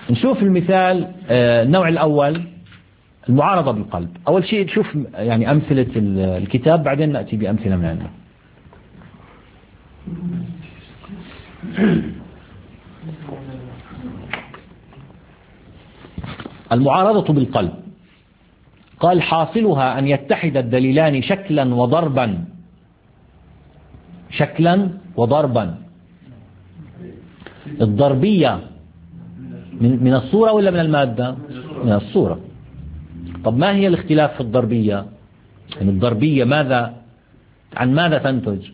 نشوف المثال. النوع الأول المعارضة بالقلب. أول شيء نشوف يعني أمثلة الكتاب، بعدين نأتي بأمثلة من عندنا. المعارضة بالقلب. قال حاصلها أن يتحد الدليلان شكلا وضربا. شكلا وضربا. الضربية من الصورة ولا من المادة؟ من الصورة. طب ما هي الاختلاف في الضربية؟ يعني الضربية عن ماذا تنتج؟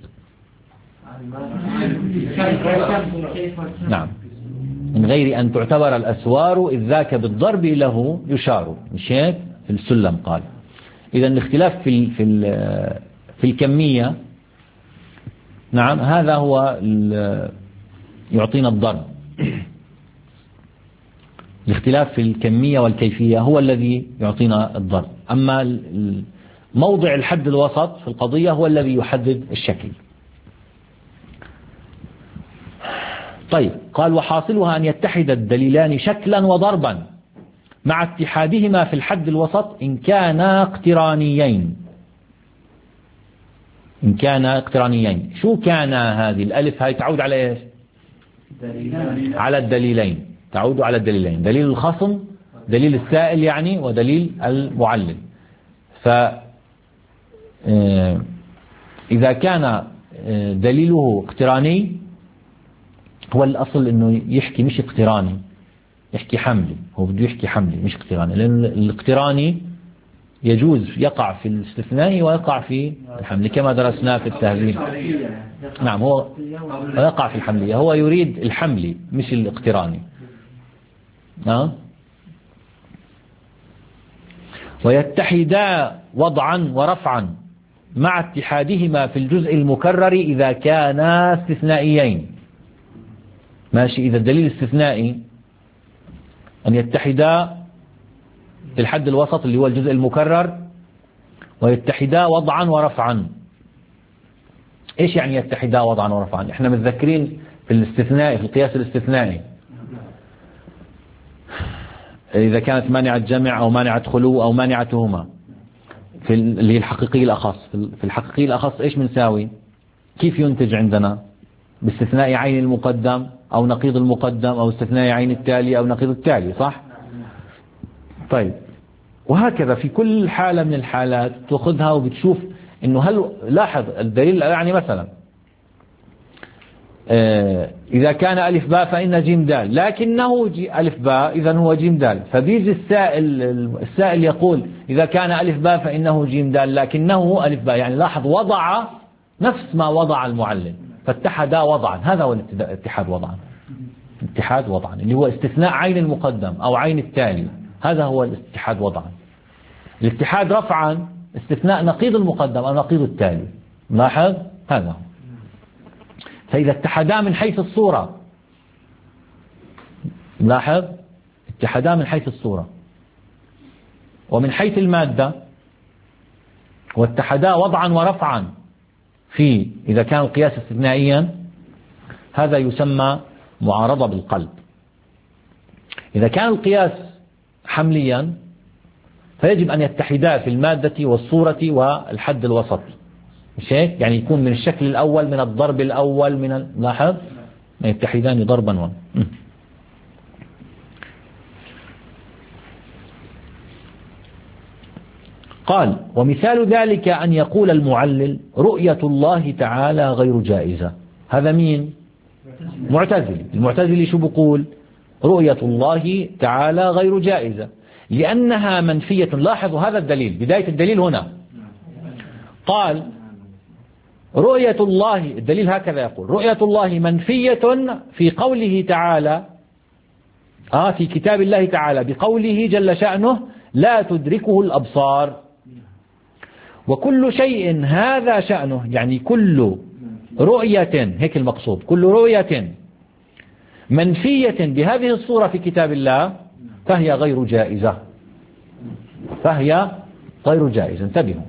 نعم، من غير أن تعتبر الأسوار إذ ذاك بالضرب له يشار. مش هيك في السلم قال. إذا الاختلاف في الكمية، نعم، هذا هو يعطينا الضرب. الاختلاف في الكمية والكيفية هو الذي يعطينا الضرب. أما موضع الحد الوسط في القضية هو الذي يحدد الشكل. طيب، قال وحاصلها أن يتحد الدليلان شكلا وضربا مع اتحادهما في الحد الوسط إن كانا اقترانيين. إن كانا اقترانيين. شو كان هذه الألف؟ هاي تعود على إيش؟ على الدليلين. تعود على الدليلين، دليل الخصم، دليل السائل يعني، ودليل المعلل. إذا كان دليله اقتراني، هو الأصل أنه يحكي مش اقتراني، يحكي حملي. هو بده يحكي حملي مش اقتراني، لأن الاقتراني يجوز يقع في الاستثناء ويقع في الحمل كما درسنا في التهذيب. نعم، هو يقع في الحملية. هو يريد الحملي مش الاقتراني. ويتحدا وضعا ورفعا مع اتحادهما في الجزء المكرر إذا كانا استثنائيين. ماشي. إذا الدليل استثنائي أن يتحدا في الحد الوسط اللي هو الجزء المكرر، ويتحدا وضعا ورفعا. إيش يعني يتحدا وضعا ورفعا؟ إحنا متذكرين في الاستثناء، في القياس الاستثنائي، إذا كانت مانعة جمع أو مانعة خلو أو مانعتهما في اللي هي الحقيقي الأخص. في الحقيقي الأخص إيش بنساوي؟ كيف ينتج عندنا؟ باستثناء عين المقدم أو نقيض المقدم، أو استثناء عين التالي أو نقيض التالي، صح؟ طيب، وهكذا في كل حالة من الحالات تأخذها وبتشوف إنه هل لاحظ الدليل. يعني مثلا إذا كان ألف باء فإن جيم دال، لكنه ألف باء إذن هو جيم دال. فبيجي السائل يقول إذا كان ألف باء فإنه جيم دال لكنه ألف باء. يعني لاحظ وضع نفس ما وضع المعلم، فاتحدا وضعا. هذا هو الاتحاد وضعا. اتحاد وضعا اللي هو استثناء عين المقدم أو عين التالي، هذا هو الاتحاد وضعا. الاتحاد رفعا استثناء نقيض المقدم أو نقيض التالي. لاحظ هذا هو. فإذا اتحدا من حيث الصورة، لاحظ اتحدا من حيث الصورة ومن حيث المادة، واتحدا وضعا ورفعا إذا كان القياس استثنائيا، هذا يسمى معارضة بالقلب. إذا كان القياس حمليا فيجب أن يتحدا في المادة والصورة والحد الوسط. مش هيك؟ يعني يكون من الشكل الأول، من الضرب الأول، لاحظ يتحدان ضربا قال ومثال ذلك أن يقول المعلل رؤية الله تعالى غير جائزة. هذا مين؟ معتزلي. المعتزلي شو بقول؟ رؤية الله تعالى غير جائزة لأنها منفية. لاحظوا هذا الدليل، بداية الدليل هنا قال رؤية الله، الدليل هكذا يقول رؤية الله منفية في قوله تعالى، في كتاب الله تعالى بقوله جل شأنه لا تدركه الأبصار. وكل شيء هذا شأنه، يعني كل رؤية، هيك المقصود، كل رؤية منفية بهذه الصورة في كتاب الله فهي غير جائزة. فهي غير جائزة. انتبهوا،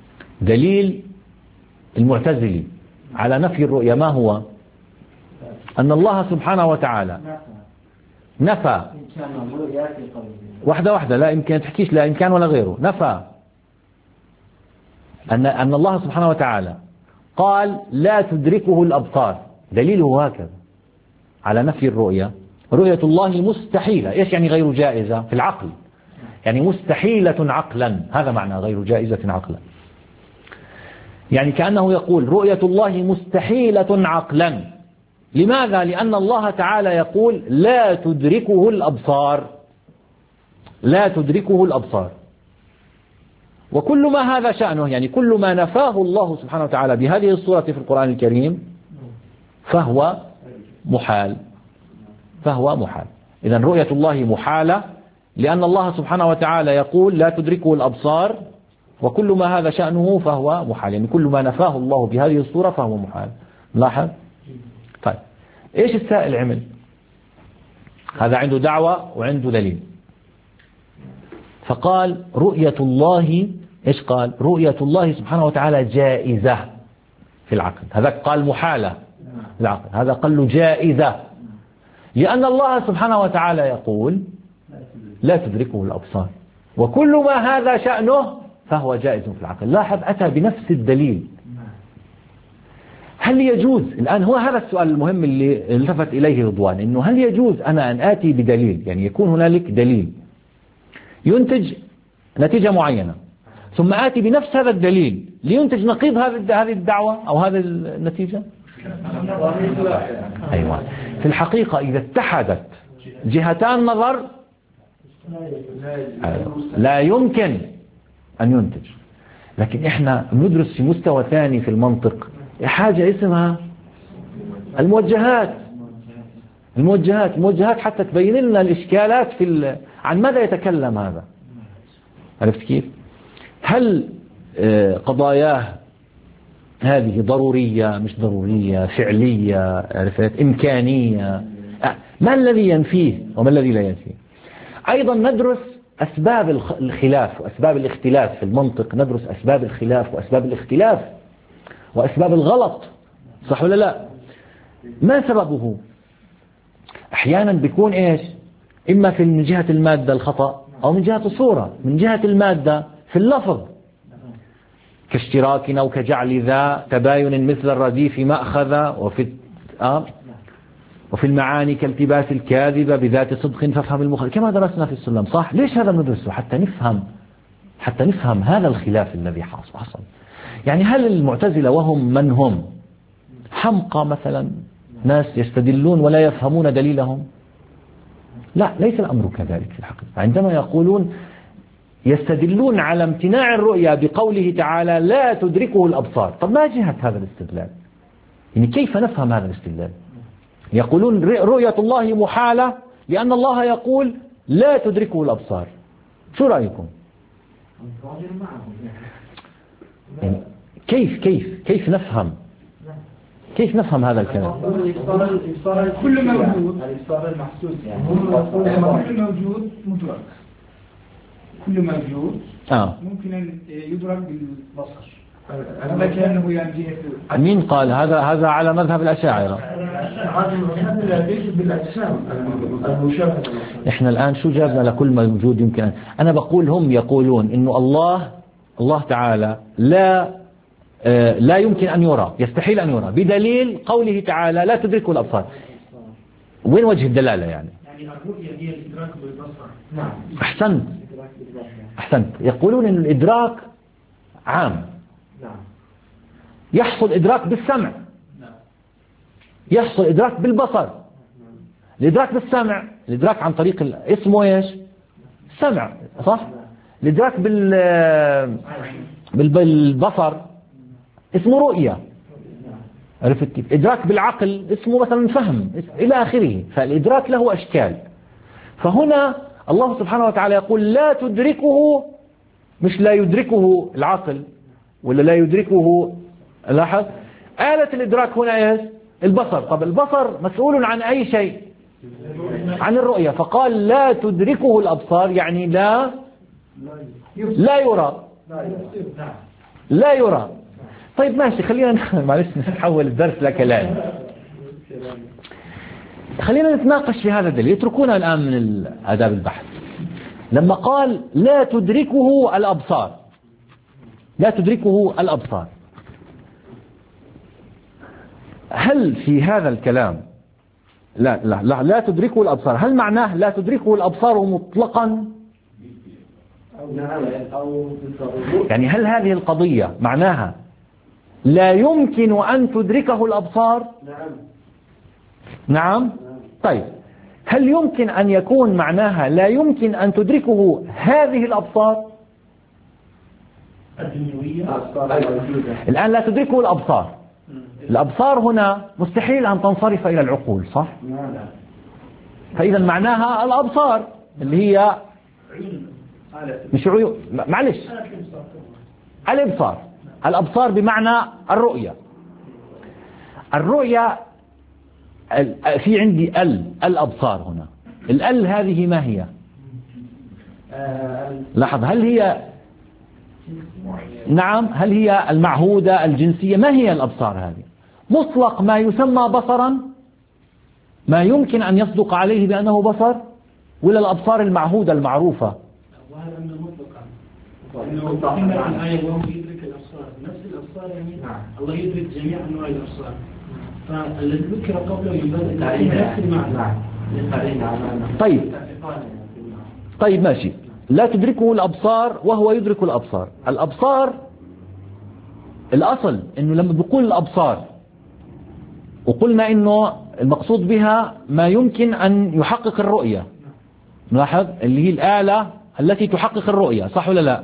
دليل المعتزلي على نفي الرؤية ما هو؟ أن الله سبحانه وتعالى نفى واحدة لا يمكن تحكيش لا إمكان ولا غيره. نفى أن الله سبحانه وتعالى قال لا تدركه الأبصار، دليله هكذا على نفي الرؤية. رؤية الله مستحيلة. إيش يعني غير جائزة في العقل؟ يعني مستحيلة عقلا، هذا معنى غير جائزة عقلا. يعني كأنه يقول رؤية الله مستحيلة عقلا. لماذا؟ لأن الله تعالى يقول لا تدركه الأبصار، لا تدركه الأبصار. وكل ما هذا شأنه، يعني كل ما نفاه الله سبحانه وتعالى بهذه الصورة في القرآن الكريم فهو محال، فهو محال. إذن رؤية الله محالة لأن الله سبحانه وتعالى يقول لا تدركه الأبصار، وكل ما هذا شأنه فهو محال، يعني كل ما نفاه الله بهذه الصورة فهو محال. لاحظ؟ طيب إيش السائل عمل؟ هذا عنده دعوة وعنده دليل، فقال رؤية الله، إيش قال؟ رؤية الله سبحانه وتعالى جائزة في العقل. هذا قال محالة في العقل، هذا قال له جائزة، لأن الله سبحانه وتعالى يقول لا تدركه الأبصار، وكل ما هذا شأنه فهو جائز في العقل. لاحظ أتى بنفس الدليل. هل يجوز الآن، هو هذا السؤال المهم اللي التفت إليه رضوان، إنه هل يجوز أنا أن آتي بدليل، يعني يكون هنالك دليل ينتج نتيجة معينة، ثم آتي بنفس هذا الدليل لينتج نقيض هذه الدعوة أو هذه النتيجة؟ أيوة. في الحقيقة إذا اتحدت جهتان نظر لا يمكن أن ينتج. لكن إحنا ندرس في مستوى ثاني في المنطق حاجة اسمها الموجهات. الموجهات حتى تبين لنا الإشكالات عن ماذا يتكلم هذا. عرفت كيف؟ هل قضاياه هذه ضرورية مش ضرورية، فعلية، عرفت، إمكانية، ما الذي ينفيه وما الذي لا ينفيه. أيضا ندرس أسباب الخلاف وأسباب الاختلاف في المنطق، ندرس أسباب الخلاف وأسباب الاختلاف وأسباب الغلط، صح ولا لا؟ ما سببه؟ أحيانا بيكون إيش؟ إما من جهة المادة الخطأ، أو من جهة الصورة. من جهة المادة في اللفظ كاشتراك أو كجعل ذا تباين مثل الرديف مأخذ، وفي المعاني كالتباس الكاذبة بذات صدق فافهم المخالف، كما درسنا في السلم. صح؟ ليش هذا ندرسه؟ حتى نفهم هذا الخلاف الذي حصل. يعني هل المعتزلة وهم من هم حمقى مثلا، ناس يستدلون ولا يفهمون دليلهم؟ لا، ليس الأمر كذلك في الحقيقة. عندما يقولون يستدلون على امتناع الرؤيا بقوله تعالى لا تدركه الأبصار، طب ما جهة هذا الاستدلال؟ يعني كيف نفهم هذا الاستدلال؟ يقولون رؤية الله محالة لأن الله يقول لا تدركه الأبصار. شو رأيكم؟ يعني كيف نفهم هذا الكلام؟ كل موجود، الإبصار المحسوس، يعني كل موجود مدرك، كل موجود ممكن أن يدرك بالبصر. هذا كأنه يعني جهة. مين قال هذا على مذهب الأشاعرة؟ إحنا الآن شو جابنا لكل موجود يمكن أنا بقول هم يقولون إنه الله تعالى لا يمكن أن يرى، يستحيل أن يرى، بدليل قوله تعالى لا تدركه الأبصار. وين وجه الدلالة يعني الرؤية هي الإدراك بالبصر. نعم. أحسنت. يقولون إن الإدراك عام. نعم. يحصل إدراك بالسمع، يحصل إدراك بالبصر. الإدراك بالسمع، الإدراك عن طريق اسمه إيش؟ السمع، صح؟ الإدراك بالبصر اسمه رؤية. عرفت كيف؟ إدراك بالعقل اسمه مثلا فهم إلى آخره. فالإدراك له أشكال. فهنا الله سبحانه وتعالى يقول لا تدركه، مش لا يدركه العقل ولا لا يدركه. لاحظ آلة الإدراك هنا إيش؟ البصر. طب البصر مسؤول عن أي شيء؟ عن الرؤية. فقال لا تدركه الأبصار، يعني لا يرى. لا يرى. طيب ماشي، خلينا معلش نحول الدرس لكلام. خلينا نتناقش في هذا الدليل، يتركونا الآن من آداب البحث. لما قال لا تدركه الأبصار، لا تدركه الأبصار، هل في هذا الكلام لا تدركه الأبصار، هل معناه لا تدركه الأبصار مطلقا؟ يعني هل هذه القضية معناها لا يمكن أن تدركه الأبصار؟ نعم. طيب هل يمكن أن يكون معناها لا يمكن أن تدركه هذه الأبصار؟ الآن لا تدركه الأبصار، الأبصار هنا مستحيل أن تنصرف إلى العقول، صح؟ فإذا معناها الأبصار اللي هي مش عيون، معلش، الإبصار، الأبصار بمعنى الرؤية. الرؤية في عندي الأبصار هنا، الأل هذه ما هي؟ لاحظ، هل هي نعم، هل هي المعهودة الجنسية؟ ما هي الأبصار هذه؟ مطلق ما يسمى بصرا، ما يمكن أن يصدق عليه بأنه بصر، ولا الأبصار المعهودة المعروفة؟ وهذا من مطلقا، إنه الآية وهو يدرك الأبصار، نفس الأبصار يعني الله يدرك جميع أنواع الأبصار، فالذي ذكر قبله ينبغي نفس المعنى. طيب ماشي، لا تدركه الأبصار وهو يدرك الأبصار. الأبصار الأصل إنه لما بيقول الأبصار وقلنا إنه المقصود بها ما يمكن أن يحقق الرؤية، نلاحظ اللي هي الآلة التي تحقق الرؤية، صح ولا لا؟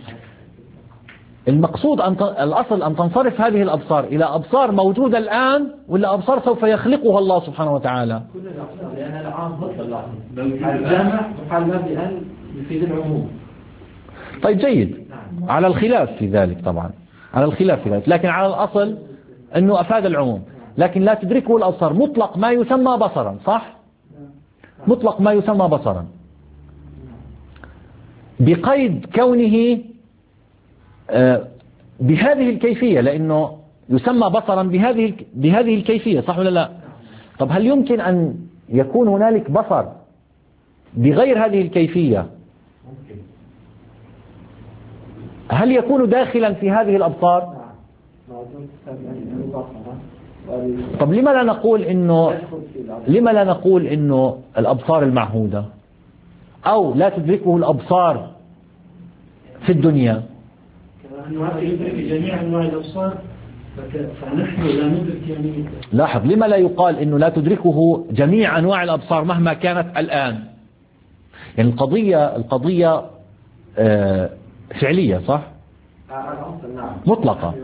المقصود الأصل أن تنصرف هذه الأبصار إلى أبصار موجودة الآن، ولا أبصار سوف يخلقها الله سبحانه وتعالى؟ كل الأبصار، لأن العام بطل الجامع وحال بأن يفيد العموم. طيب جيد، على الخلاف في ذلك طبعا، على الخلاف في ذلك، لكن على الأصل أنه أفاد العموم. لكن لا تدركه الأبصار مطلق ما يسمى بصرا، صح؟ مطلق ما يسمى بصرا، بقيد كونه بهذه الكيفية، لأنه يسمى بصرا بهذه الكيفية، صح ولا لا؟ طب هل يمكن أن يكون هنالك بصر بغير هذه الكيفية؟ هل يكون داخلا في هذه الأبصار؟ طب لما لا نقول إنه الأبصار المعهودة، أو لا تدركه الأبصار في الدنيا؟ جميع أنواع الأبصار، فنحن لا ندرك يعني. لاحظ، لما لا يقال إنه لا تدركه جميع أنواع الأبصار مهما كانت الآن؟ يعني القضية فعلية، صح؟ مطلقة،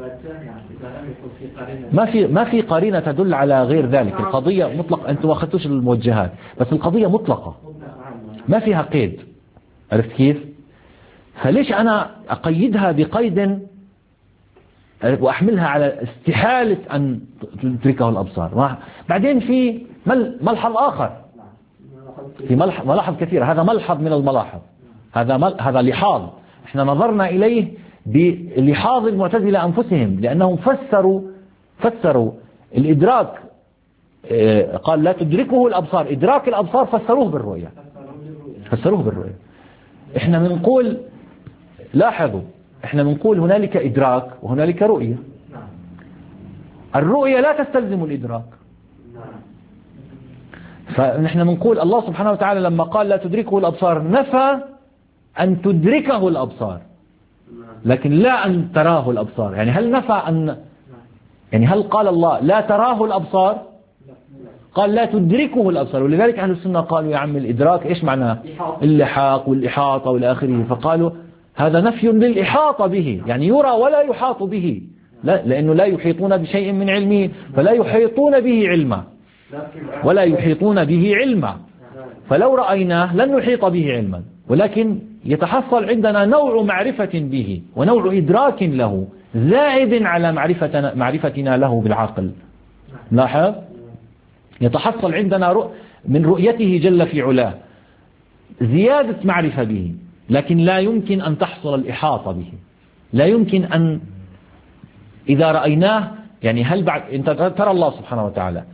ما في قرينة تدل على غير ذلك. القضية مطلق، أنتم ما أخذتوش الموجهات، بس القضية مطلقة ما فيها قيد، عرفت كيف؟ فليش أنا أقيدها بقيد وأحملها على استحالة أن تدركه الأبصار؟ بعدين في ملحظ آخر، في ملاحظ كثيرة، هذا ملحظ من الملاحظ، هذا لحاظ احنا نظرنا إليه بلحاظ المعتزلة أنفسهم، لأنهم فسروا الإدراك، قال لا تدركه الأبصار، إدراك الأبصار فسروه بالرؤية. احنا بنقول، لاحظوا، احنا بنقول هنالك إدراك وهنالك رؤية. الرؤية لا تستلزم الإدراك، فنحن بنقول الله سبحانه وتعالى لما قال لا تدركه الأبصار نفى أن تدركه الأبصار، لكن لا أن تراه الأبصار. يعني هل نفى يعني هل قال الله لا تراه الأبصار؟ قال لا تدركه الأبصار. ولذلك أهل السنة قالوا يا عم الإدراك إيش معناه؟ اللحاق والإحاطة والى آخره، فقالوا هذا نفي للإحاطة به، يعني يرى ولا يحاط به، لأنه لا يحيطون بشيء من علمه، فلا يحيطون به علما، ولا يحيطون به علما، فلو رأيناه لن نحيط به علما، ولكن يتحصل عندنا نوع معرفة به ونوع إدراك له زائد على معرفتنا له بالعقل. لاحظ، يتحصل عندنا من رؤيته جل في علاه زيادة معرفة به، لكن لا يمكن أن تحصل الإحاطة به، لا يمكن أن إذا رأيناه، يعني هل بعد أنت ترى الله سبحانه وتعالى،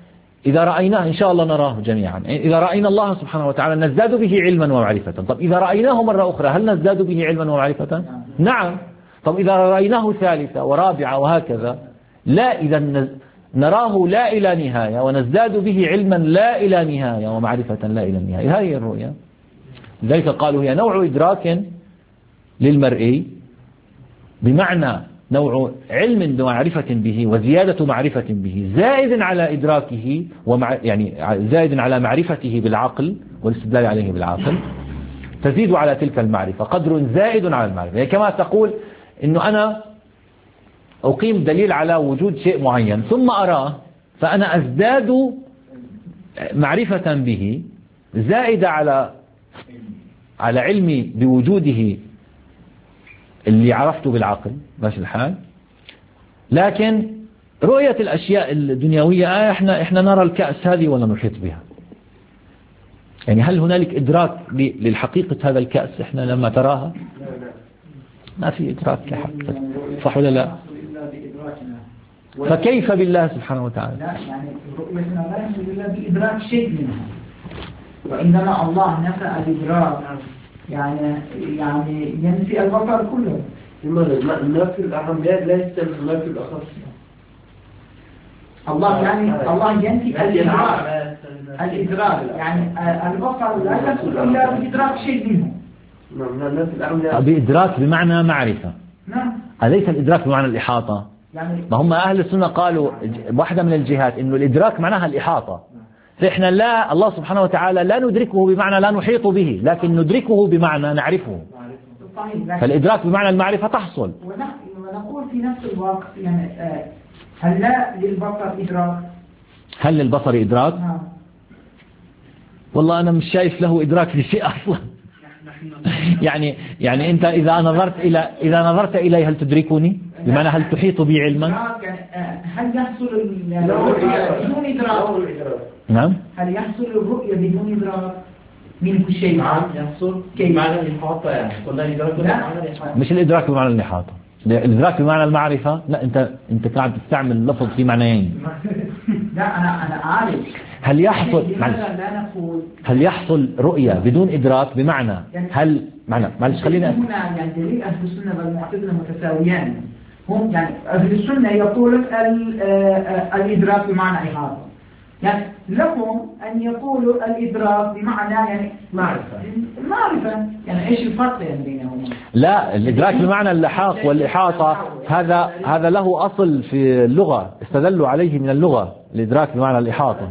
إذا رأيناه إن شاء الله نراه جميعا، إذا رأينا الله سبحانه وتعالى نزداد به علما ومعرفة. طب إذا رأيناه مرة أخرى هل نزداد به علما ومعرفة؟ نعم. طب إذا رأيناه ثالثة ورابعة وهكذا، لا، إذا نراه لا إلى نهاية ونزداد به علما لا إلى نهاية ومعرفة لا إلى نهاية. هذه الرؤية. لذلك قالوا هي نوع إدراك للمرئي، بمعنى نوع علم ومعرفة به وزيادة معرفة به زائد على إدراكه يعني زائد على معرفته بالعقل والاستدلال عليه بالعقل، تزيد على تلك المعرفة قدر زائد على المعرفة. يعني كما تقول إنه أنا أقيم دليل على وجود شيء معين ثم أراه، فأنا أزداد معرفة به زائدة على علمي بوجوده اللي عرفته بالعقل، ماشي الحال. لكن رؤية الأشياء الدنيوية إحنا نرى الكأس هذه ولا نحيط بها. يعني هل هنالك إدراك للحقيقة هذا الكأس إحنا لما تراها؟ ما في إدراك لحقيقة، صح ولا لا؟ فكيف بالله سبحانه وتعالى؟ لا، يعني رؤيتنا لا يحصل إلا بإدراك شيء منها، وإنما الله نفى الإدراك يعني ينفي البصر كله. لماذا؟ النفي الأهم لا يستلزم النفي الأخص. الله ينفي الإدراك يعني البصر لا يحصل إلا بإدراك شيء منه. بإدراك بمعنى معرفة. نعم. أليس الإدراك بمعنى الإحاطة؟ يعني ما هم أهل السنة قالوا واحدة من الجهات إنه الإدراك معناها الإحاطة، فإحنا لا، الله سبحانه وتعالى لا ندركه بمعنى لا نحيط به، لكن ندركه بمعنى نعرفه. فالإدراك بمعنى المعرفة تحصل. ونقول في نفس الوقت يعني هل لا للبصر إدراك؟ هل للبصر إدراك؟ والله أنا مش شايف له إدراك لشيء أصلا. يعني أنت إذا نظرت إلي هل تدركني؟ بمعنى هل تحيط بي علما؟ هل يحصل بدون إدراك؟ نعم. هل يحصل الرؤية بدون إدراك من كل شيء؟ نعم يحصل بمعنى الإحاطة، يعني قلنا إدراك بمعنى الإحاطة. مش الإدراك بمعنى الإحاطة، الإدراك بمعنى المعرفة. لا، أنت قاعد تستعمل لفظ في معنيين. لا، أنا عارف. هل يحصل رؤية بدون إدراك بمعنى هل معلش خلينا هنا يعني دليل أهل السنة والمعتزلة متساويان. هم يعني أهل السنة يقولون الإدراك بمعنى إحاطة، يعني لهم أن يقولوا الإدراك بمعنى يعني معرفة. يعني إيش الفرق يعني بينهم؟ لا، الإدراك بمعنى اللحاق والإحاطة هذا له أصل في اللغة، استدلوا عليه من اللغة، الإدراك بمعنى الإحاطة.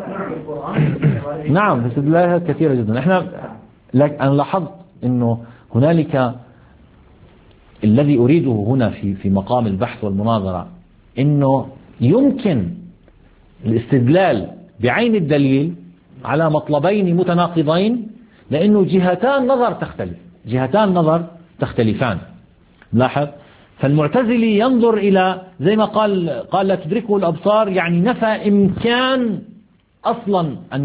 نعم، استدلالها كثيرة جدا. أنا لاحظت إنه هنالك الذي أريده هنا في مقام البحث والمناظرة، إنه يمكن الاستدلال بعين الدليل على مطلبين متناقضين، لأنه جهتان نظر تختلفان. لاحظ، فالمعتزلي ينظر إلى زي ما قال لا تدركه الأبصار، يعني نفى إمكان أصلا أن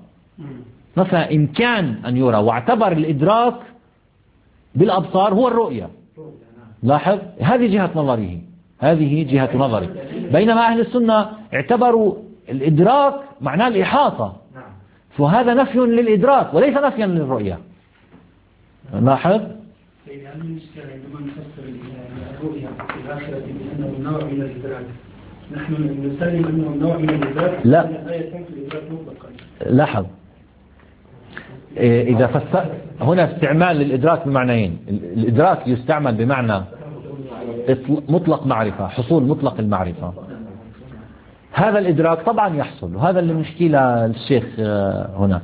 يرى، واعتبر الإدراك بالأبصار هو الرؤية. لاحظ، هذه جهة نظره. بينما أهل السنة اعتبروا الإدراك معناه الإحاطة، فهذا نفي للإدراك وليس نفيا للرؤية. لاحظ، هل المشكلة عندما نفسر الرؤية في الآخرة بأنه نوع من الإدراك، نحن نسلم أنه نوع من الإدراك؟ لا، لا يتم في الإدراك مطلقا. لاحظ، إذا فسر هنا استعمال للإدراك بمعنيين. الإدراك يستعمل بمعنى مطلق معرفة، حصول مطلق المعرفة. هذا الإدراك طبعا يحصل، وهذا اللي بنحكي للشيخ هنا،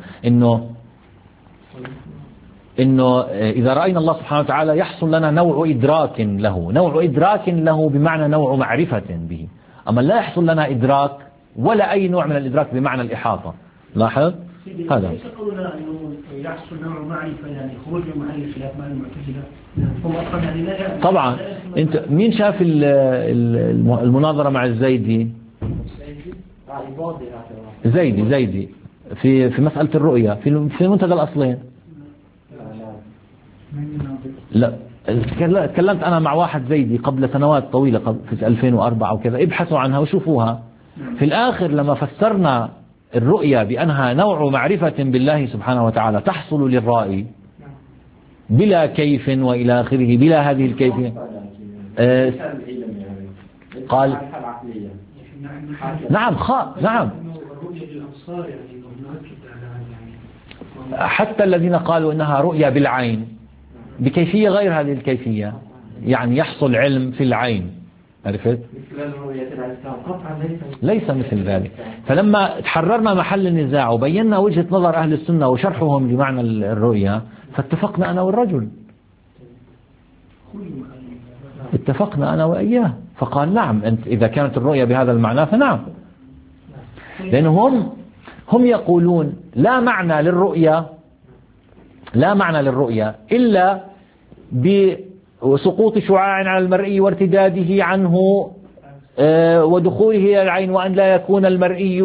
إنه إذا رأينا الله سبحانه وتعالى يحصل لنا نوع إدراك له بمعنى نوع معرفة به. أما لا يحصل لنا إدراك ولا أي نوع من الإدراك بمعنى الإحاطة. لاحظ هذا. ليس قولنا أنه يحصل نوع معرفة يعني خروج من محل الخلاف مع المعتزلة. هم أصلا يعني لا طبعا. أنت مين شاف المناظرة مع الزيدي؟ زيدي في مسألة الرؤية في منتدى الأصلين. لا، تكلمت أنا مع واحد زيدي قبل سنوات طويلة، في 2004 وكذا. ابحثوا عنها وشوفوها. في الآخر لما فسرنا الرؤيا بأنها نوع معرفة بالله سبحانه وتعالى تحصل للرائي بلا كيف وإلى آخره، بلا هذه الكيفية. قال نعم نعم، حتى الذين قالوا إنها رؤيا بالعين بكيفية غير هذه الكيفية، يعني يحصل علم في العين، عرفت؟ ليس مثل ذلك. فلما تحررنا محل النزاع وبينا وجهة نظر أهل السنة وشرحهم لمعنى الرؤيا، فاتفقنا أنا والرجل، اتفقنا أنا وإياه، فقال نعم أنت إذا كانت الرؤيا بهذا المعنى فنعم. لأنهم يقولون لا معنى للرؤيا إلا بسقوط شعاع على المرئي وارتداده عنه ودخوله إلى العين، وأن لا يكون المرئي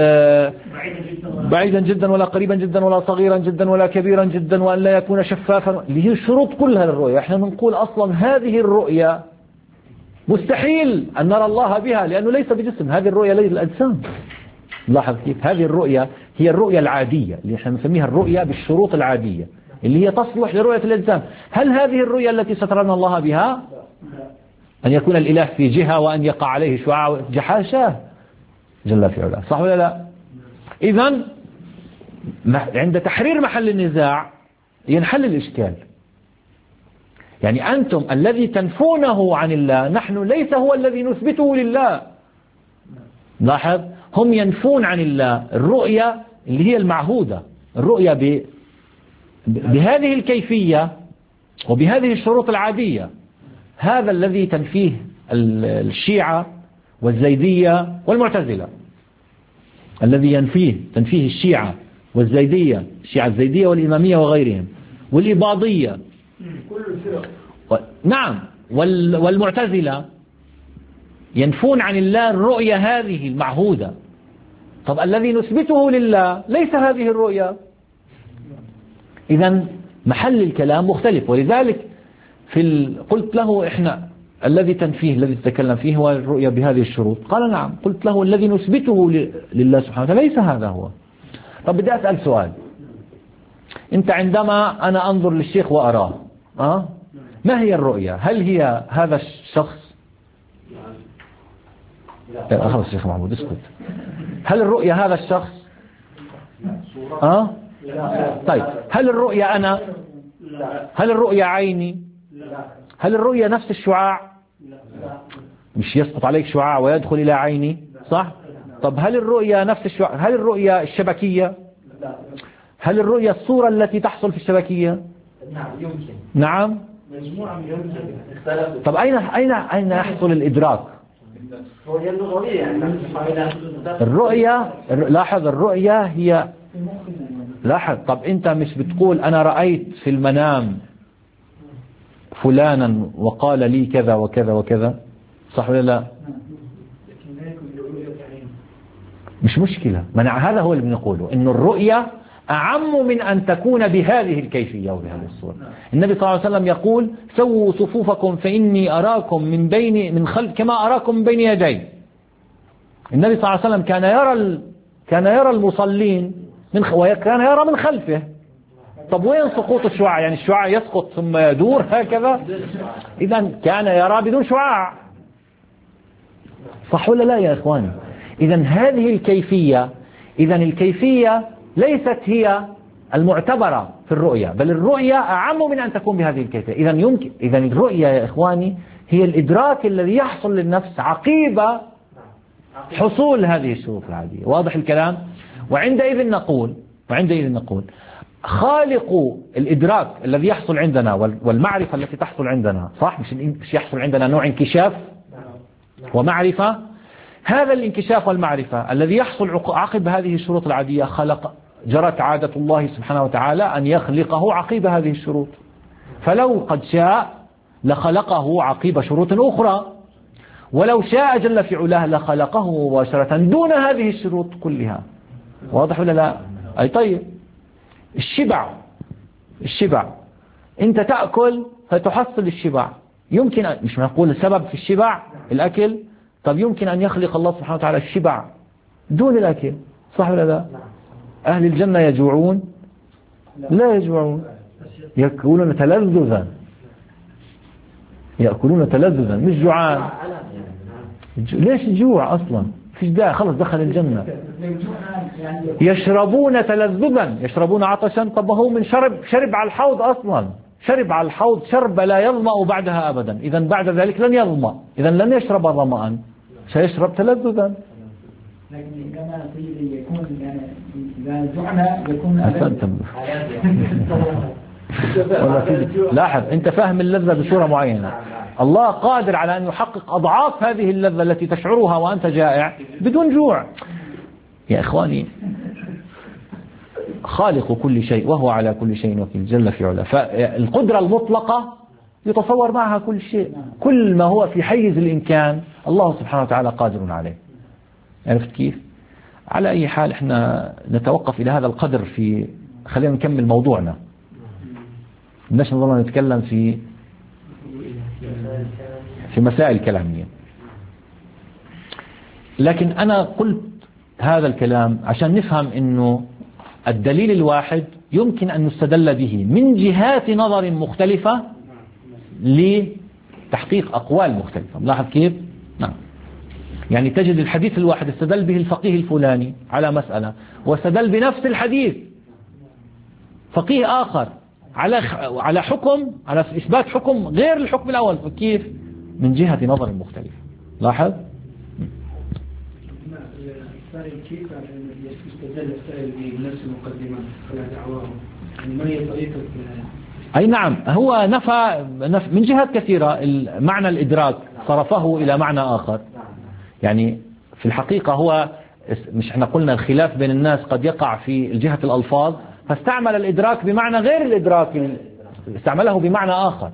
بعيدا جدا ولا قريبا جدا ولا صغيرا جدا ولا كبيرا جدا، وأن لا يكون شفافا، اللي هي الشروط كلها للرؤيا. احنا نقول أصلا هذه الرؤيا مستحيل أن نرى الله بها لأنه ليس بجسم، هذه الرؤيا ليس الأجسام. لاحظ كيف هذه الرؤيا هي الرؤيا العادية اللي احنا نسميها الرؤيا بالشروط العادية اللي هي تصلح لرؤية الأجسام. هل هذه الرؤيا التي سترنا الله بها أن يكون الإله في جهة وأن يقع عليه شعاع جحاشاه جل في علاه، صح ولا لا؟ إذن عند تحرير محل النزاع ينحل الإشكال. يعني أنتم الذي تنفونه عن الله نحن ليس هو الذي نثبته لله. لاحظ هم ينفون عن الله الرؤيا اللي هي المعهودة، الرؤيا بهذه الكيفية وبهذه الشروط العادية. هذا الذي تنفيه الشيعة والزيدية والمعتزلة، الذي تنفيه الشيعة والزيدية، الشيعة الزيدية والإمامية وغيرهم، والإباضية نعم، والمعتزلة ينفون عن الله الرؤية هذه المعهودة. طب الذي نثبته لله ليس هذه الرؤية. إذن محل الكلام مختلف. ولذلك قلت له إحنا الذي تتكلم فيه هو الرؤية بهذه الشروط. قال نعم. قلت له الذي نثبته لله سبحانه وتعالى ليس هذا هو. طب بدي أسأل سؤال. أنت عندما أنا أنظر للشيخ وأراه ما هي الرؤية؟ هل هي هذا الشخص؟ خلاص الشيخ محمود اسكت. هل الرؤية هذا الشخص؟ طيب هل الرؤية أنا؟ هل الرؤية عيني؟ هل الرؤية نفس الشعاع؟ مش يسقط عليك شعاع ويدخل إلى عيني، صح؟ طب هل الرؤية نفس الشعاع؟ هل الرؤية الشبكية؟ هل الرؤية الصورة التي تحصل في الشبكية؟ نعم. طب أين يحصل الإدراك؟ الرؤية لاحظ الرؤية هي لاحظ. طب أنت مش بتقول أنا رأيت في المنام فلانا وقال لي كذا وكذا وكذا، صح ولا لا؟ مش مشكلة. هذا هو اللي بنقوله، إنه الرؤية أعم من أن تكون بهذه الكيفية وبهذه الصورة. النبي صلى الله عليه وسلم يقول سووا صفوفكم فإني أراكم من خلف كما أراكم من بين يدي. النبي صلى الله عليه وسلم كان يرى المصلين وكان يرى من خلفه. طب وين سقوط الشعاع؟ يعني الشعاع يسقط ثم يدور هكذا. إذن كان يرى بدون شعاع، صح ولا لا يا إخواني؟ إذن هذه الكيفية، الكيفية ليست هي المعتبرة في الرؤية، بل الرؤية أعم من أن تكون بهذه الكيفية. إذن الرؤية يا إخواني هي الإدراك الذي يحصل للنفس عقيب حصول هذه الشروط العادية. واضح الكلام؟ وعندئذ نقول خالق الإدراك الذي يحصل عندنا والمعرفة التي تحصل عندنا، صح؟ مش يحصل عندنا نوع انكشاف ومعرفة. هذا الانكشاف والمعرفة الذي يحصل عقب هذه الشروط العادية جرت عادة الله سبحانه وتعالى أن يخلقه عقيب هذه الشروط. فلو قد شاء لخلقه عقيب شروط أخرى، ولو شاء جل في علاه لخلقه مباشرة دون هذه الشروط كلها. واضح ولا لا؟ أي طيب. الشبع أنت تأكل فتحصل الشبع. يمكن مش نقول السبب في الشبع الأكل. طب يمكن أن يخلق الله سبحانه وتعالى الشبع دون الأكل، صح ولا لا؟ أهل الجنة يجوعون؟ لا يجوعون، يأكلون تلذذا، يأكلون تلذذا مش جوعان. ليش الجوع أصلا؟ فيش داعي، خلص دخل الجنة. يشربون تلذذا، يشربون عطشا. طب هو من شرب على الحوض أصلا، شرب على الحوض شرب لا يظمأ بعدها أبدا. إذا بعد ذلك لن يظمأ، إذا لن يشرب ظمأ، سيشرب تلذذا. لكن كما سيدي يكون يعني إذا جوعنا يكون لاحظ أنت فاهم اللذة بصورة معينة. الله قادر على أن يحقق أضعاف هذه اللذة التي تشعرها وأنت جائع بدون جوع. يا إخواني، خالق كل شيء وهو على كل شيء وكيل جل في علاه. فالقدرة المطلقة يتصور معها كل شيء، كل ما هو في حيز الإمكان الله سبحانه وتعالى قادر عليه. عرفت كيف؟ على أي حال احنا نتوقف إلى هذا القدر خلينا نكمل موضوعنا، بدناش نظل نتكلم في مسائل كلامية. لكن أنا قلت هذا الكلام عشان نفهم إنه الدليل الواحد يمكن أن نستدل به من جهات نظر مختلفة لتحقيق أقوال مختلفة. ملاحظ كيف؟ نعم. يعني تجد الحديث الواحد استدل به الفقيه الفلاني على مسألة، واستدل بنفس الحديث فقيه آخر على حكم، على إثبات حكم غير الحكم الأول. كيف؟ من جهة نظر مختلفة. لاحظ؟ السائل كيف يستدل السائل بنفس المقدمة على دعواه؟ ما هي طريقة؟ أي نعم، هو نفى من جهات كثيرة معنى الإدراك، صرفه إلى معنى آخر. يعني في الحقيقة هو مش احنا قلنا الخلاف بين الناس قد يقع في جهة الألفاظ، فاستعمل الإدراك بمعنى غير الإدراك، استعمله بمعنى آخر.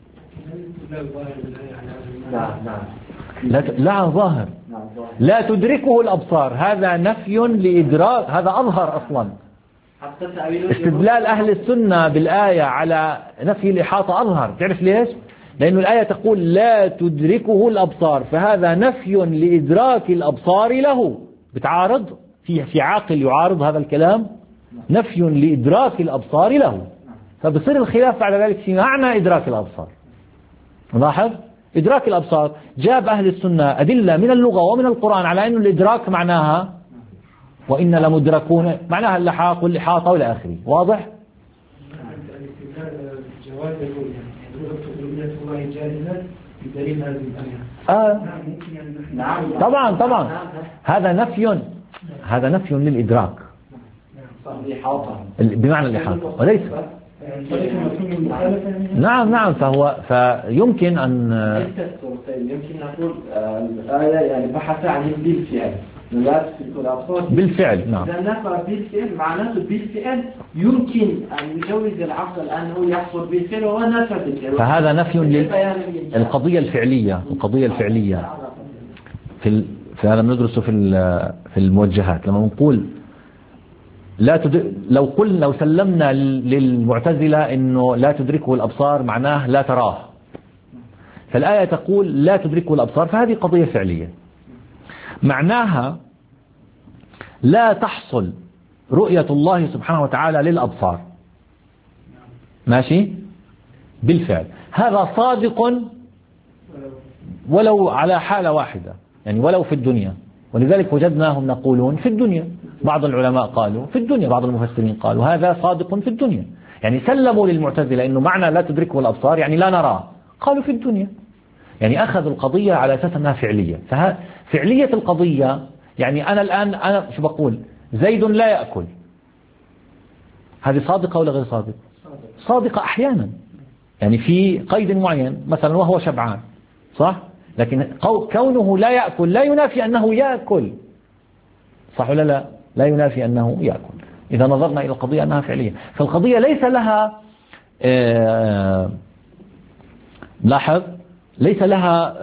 لا ظاهر، لا تدركه الأبصار، هذا نفي لإدراك، هذا أظهر أصلا. استدلال أهل السنة بالآية على نفي الإحاطة أظهر. تعرف ليش؟ لأن الآية تقول لا تدركه الأبصار، فهذا نفي لإدراك الأبصار له. بتعارض في عاقل يعارض هذا الكلام؟ نفي لإدراك الأبصار له، فبصير الخلاف بعد ذلك في معنى إدراك الأبصار. لاحظ؟ إدراك الأبصار جاب أهل السنة أدلة من اللغة ومن القرآن على أن الإدراك معناها وإن لمدركون، معناها اللحاق والإحاطة والى آخره. واضح؟ جواز رؤية الله جائزة بدليل هذه الآية. نعم طبعا هذا نفي للإدراك بمعنى الإحاطة وليس. نعم فيمكن أن يمكن نقول الآية يعني بحث عن بالفعل، لا تدرك الأبصار بالفعل. نعم. إذا نفى بالفعل معناته بالفعل يمكن أن يجوز العقل أنه يحصل بالفعل وهو نفى بالفعل. فهذا نفي للقضية الفعلية. القضية الفعلية في هذا ندرسه في الموجهات. لما نقول لو سلمنا للمعتزلة إنه لا تدركه الأبصار معناه لا تراه، فالآية تقول لا تدركه الأبصار، فهذه قضية فعلية معناها لا تحصل رؤية الله سبحانه وتعالى للأبصار. ماشي؟ بالفعل هذا صادق ولو على حالة واحدة، يعني ولو في الدنيا. ولذلك وجدناهم نقولون في الدنيا، بعض العلماء قالوا في الدنيا، بعض المفسرين قالوا هذا صادق في الدنيا. يعني سلموا للمعتزلة إنه معنى لا تدركه الأبصار يعني لا نراه، قالوا في الدنيا، يعني أخذوا القضية على أساس أنها فعلية. ففعلية القضية يعني أنا الآن أنا شو بقول؟ زيد لا يأكل، هذه صادقة ولا غير صادقة؟ صادقة أحيانا، يعني في قيد معين، مثلا وهو شبعان، صح؟ لكن كونه لا يأكل لا ينافي أنه يأكل، صح ولا لا؟ لا ينافي أنه يأكل. إذا نظرنا إلى القضية أنها فعلية، فالقضية ليس لها لاحظ ليس لها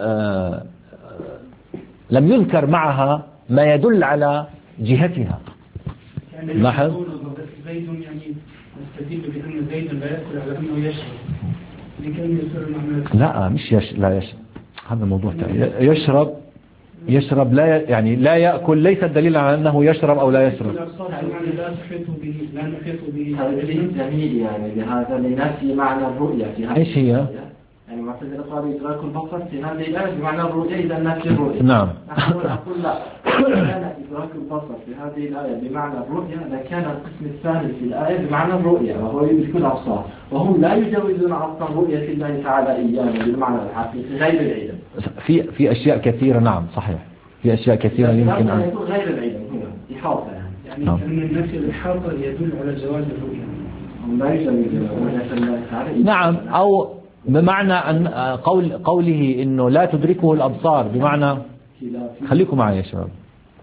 لم يذكر معها ما يدل على جهتها. لاحظ زيد يعني نستدل بأن زيد لا يأكل على أنه يشرب، لكن يصير لا مش لا يشرب، هذا الموضوع يشرب يشرب يعني لا يأكل ليس الدليل على أنه يشرب أو لا يشرب. لا تحيط به، لا نحيط به. تدليل جميل يعني لهذا لنفي معنى الرؤية في هذه. إيش هي؟ يعني معتزلة قالوا إدراك البصر في هذه الآية بمعنى الرؤية إذا نفي الرؤية. نعم. نقول لا، كان إدراك البصر في هذه الآية بمعنى الرؤية لكان القسم الثاني في الآية بمعنى الرؤية وهو يدرك الأبصار، وهم لا يجوزون أصلا رؤية الله تعالى إيانا بالمعنى الحقيقي غير العلم. في أشياء كثيرة، نعم صحيح، في أشياء كثيرة يمكن أن يكون غير العلم هنا إحاطة يعني كأن النفي الإحاطة يدل على جواز الرؤية. لا يجوز رؤية الله تعالى. نعم، أو بمعنى أن قوله إنه لا تدركه الأبصار بمعنى، خليكم معي يا شباب،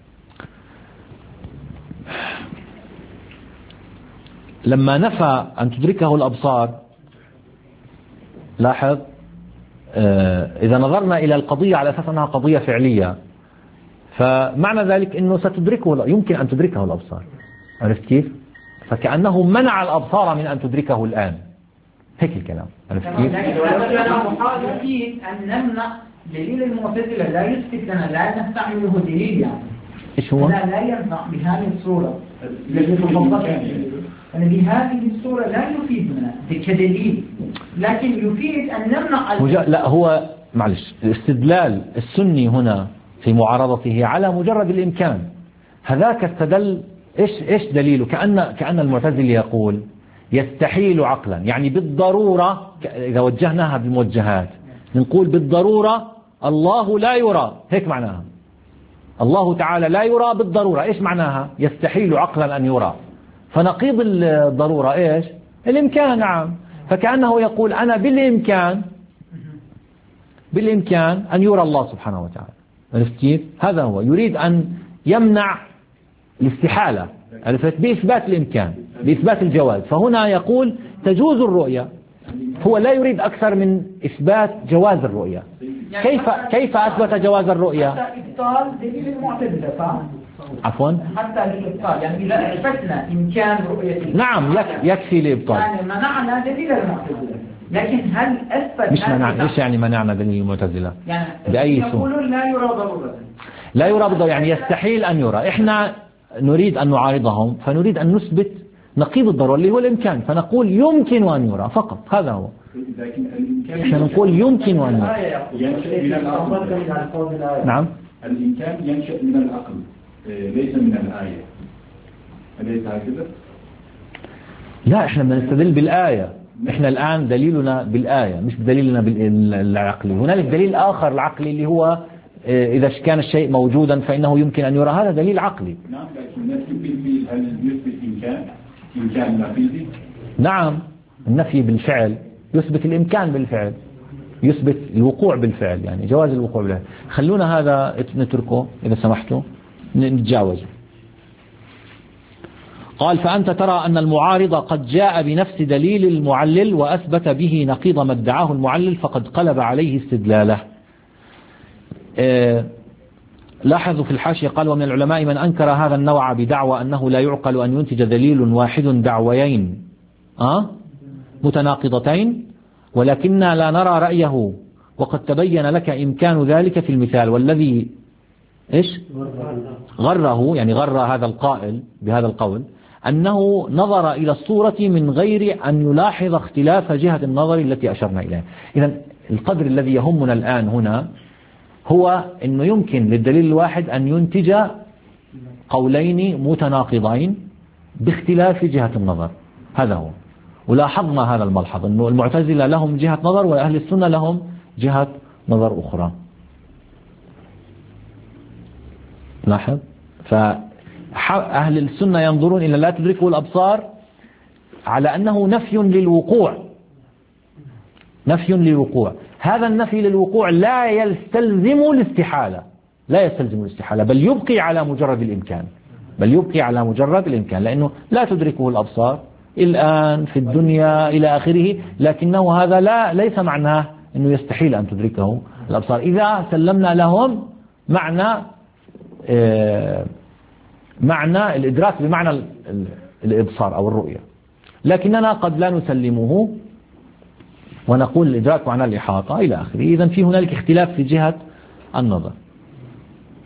لما نفى أن تدركه الأبصار، لاحظ إذا نظرنا إلى القضية على أساس أنها قضية فعلية فمعنى ذلك أنه ستدركه، يمكن أن تدركه الأبصار، عرفت كيف؟ فكأنه منع الأبصار من أن تدركه الآن، هيك الكلام، عرفت كيف؟ يفيد أن نمنع دليل المعتزلة لا يثبت لنا، لا نستعمله دليل يعني. إيش هو؟ لا ينفع بهذه الصورة، يعني بهذه الصورة لا يفيدنا كدليل، لكن يفيد أن نمنع لا هو معلش، الاستدلال السني هنا في معارضته على مجرد الإمكان، هذاك استدل إيش دليله؟ كأن المعتزلي يقول يستحيل عقلا، يعني بالضرورة، إذا وجهناها بالموجهات نقول بالضرورة الله لا يرى، هيك معناها، الله تعالى لا يرى بالضرورة، إيش معناها؟ يستحيل عقلا أن يرى، فنقيض الضرورة إيش؟ الإمكان. نعم، فكأنه يقول أنا بالإمكان أن يرى الله سبحانه وتعالى، عرفت كيف؟ هذا هو يريد أن يمنع الاستحالة، عرفت، بإثبات الإمكان، بإثبات الجواز، فهنا يقول تجوز الرؤية، هو لا يريد أكثر من إثبات جواز الرؤية. كيف أثبت جواز الرؤية؟ حتى إبطال دليل المعتزلة، صح؟ عفوا؟ حتى للإبطال، يعني إذا أثبتنا إمكان رؤية، نعم يكفي لإبطال، يعني منعنا دليل المعتزلة، لكن هل أثبت؟ مش منعنا، إيش يعني منعنا دليل المعتزلة؟ يعني بأي سوء؟ يقولون لا يرى ضرورة، لا يرى بالضرورة، يعني يستحيل أن يرى. إحنا نريد أن نعارضهم، فنريد أن نثبت نقيض الضرورة اللي هو الإمكان، فنقول يمكن أن يرى فقط، هذا هو. إحنا نقول يمكن أن يرى. نعم، الإمكان ينشأ من العقل ليس من الآية، أليس هكذا؟ لا، إحنا بنستدل بالآية، إحنا الآن دليلنا بالآية مش بدليلنا بالعقلي. هنالك دليل آخر العقلي اللي هو إذا كان الشيء موجودا فإنه يمكن أن يرى، هذا دليل عقلي. نعم، لكن هل يثبت إمكان نقيضي؟ نعم، النفي بالفعل يثبت الإمكان بالفعل، يثبت الوقوع بالفعل، يعني جواز الوقوع بالفعل. خلونا هذا نتركه إذا سمحتوا، نتجاوزه. قال فأنت ترى أن المعارض قد جاء بنفس دليل المعلل وأثبت به نقيض ما ادعاه المعلل فقد قلب عليه استدلاله. لاحظوا في الحاشية قال ومن العلماء من أنكر هذا النوع بدعوى أنه لا يعقل أن ينتج دليل واحد دعويين متناقضتين، ولكننا لا نرى رأيه وقد تبين لك إمكان ذلك في المثال، والذي إيش غره، يعني غر هذا القائل بهذا القول أنه نظر إلى الصورة من غير أن يلاحظ اختلاف جهة النظر التي أشرنا إليها. إذن القدر الذي يهمنا الآن هنا هو أنه يمكن للدليل الواحد أن ينتج قولين متناقضين باختلاف جهة النظر، هذا هو. ولاحظنا هذا الملحظ أنه المعتزلة لهم جهة نظر وأهل السنة لهم جهة نظر أخرى. لاحظ، فأهل السنة ينظرون إلى لا تدركه الأبصار على أنه نفي للوقوع، نفي للوقوع. هذا النفي للوقوع لا يستلزم الاستحالة، لا يستلزم الاستحالة، بل يبقي على مجرد الإمكان، بل يبقي على مجرد الإمكان، لأنه لا تدركه الأبصار الآن في الدنيا إلى آخره، لكنه هذا ليس معناه أنه يستحيل أن تدركه الأبصار إذا سلمنا لهم معنى الإدراك بمعنى الإبصار أو الرؤية، لكننا قد لا نسلمه ونقول الإدراك معنى الإحاطة إلى آخره. إذن في هنالك اختلاف في جهة النظر.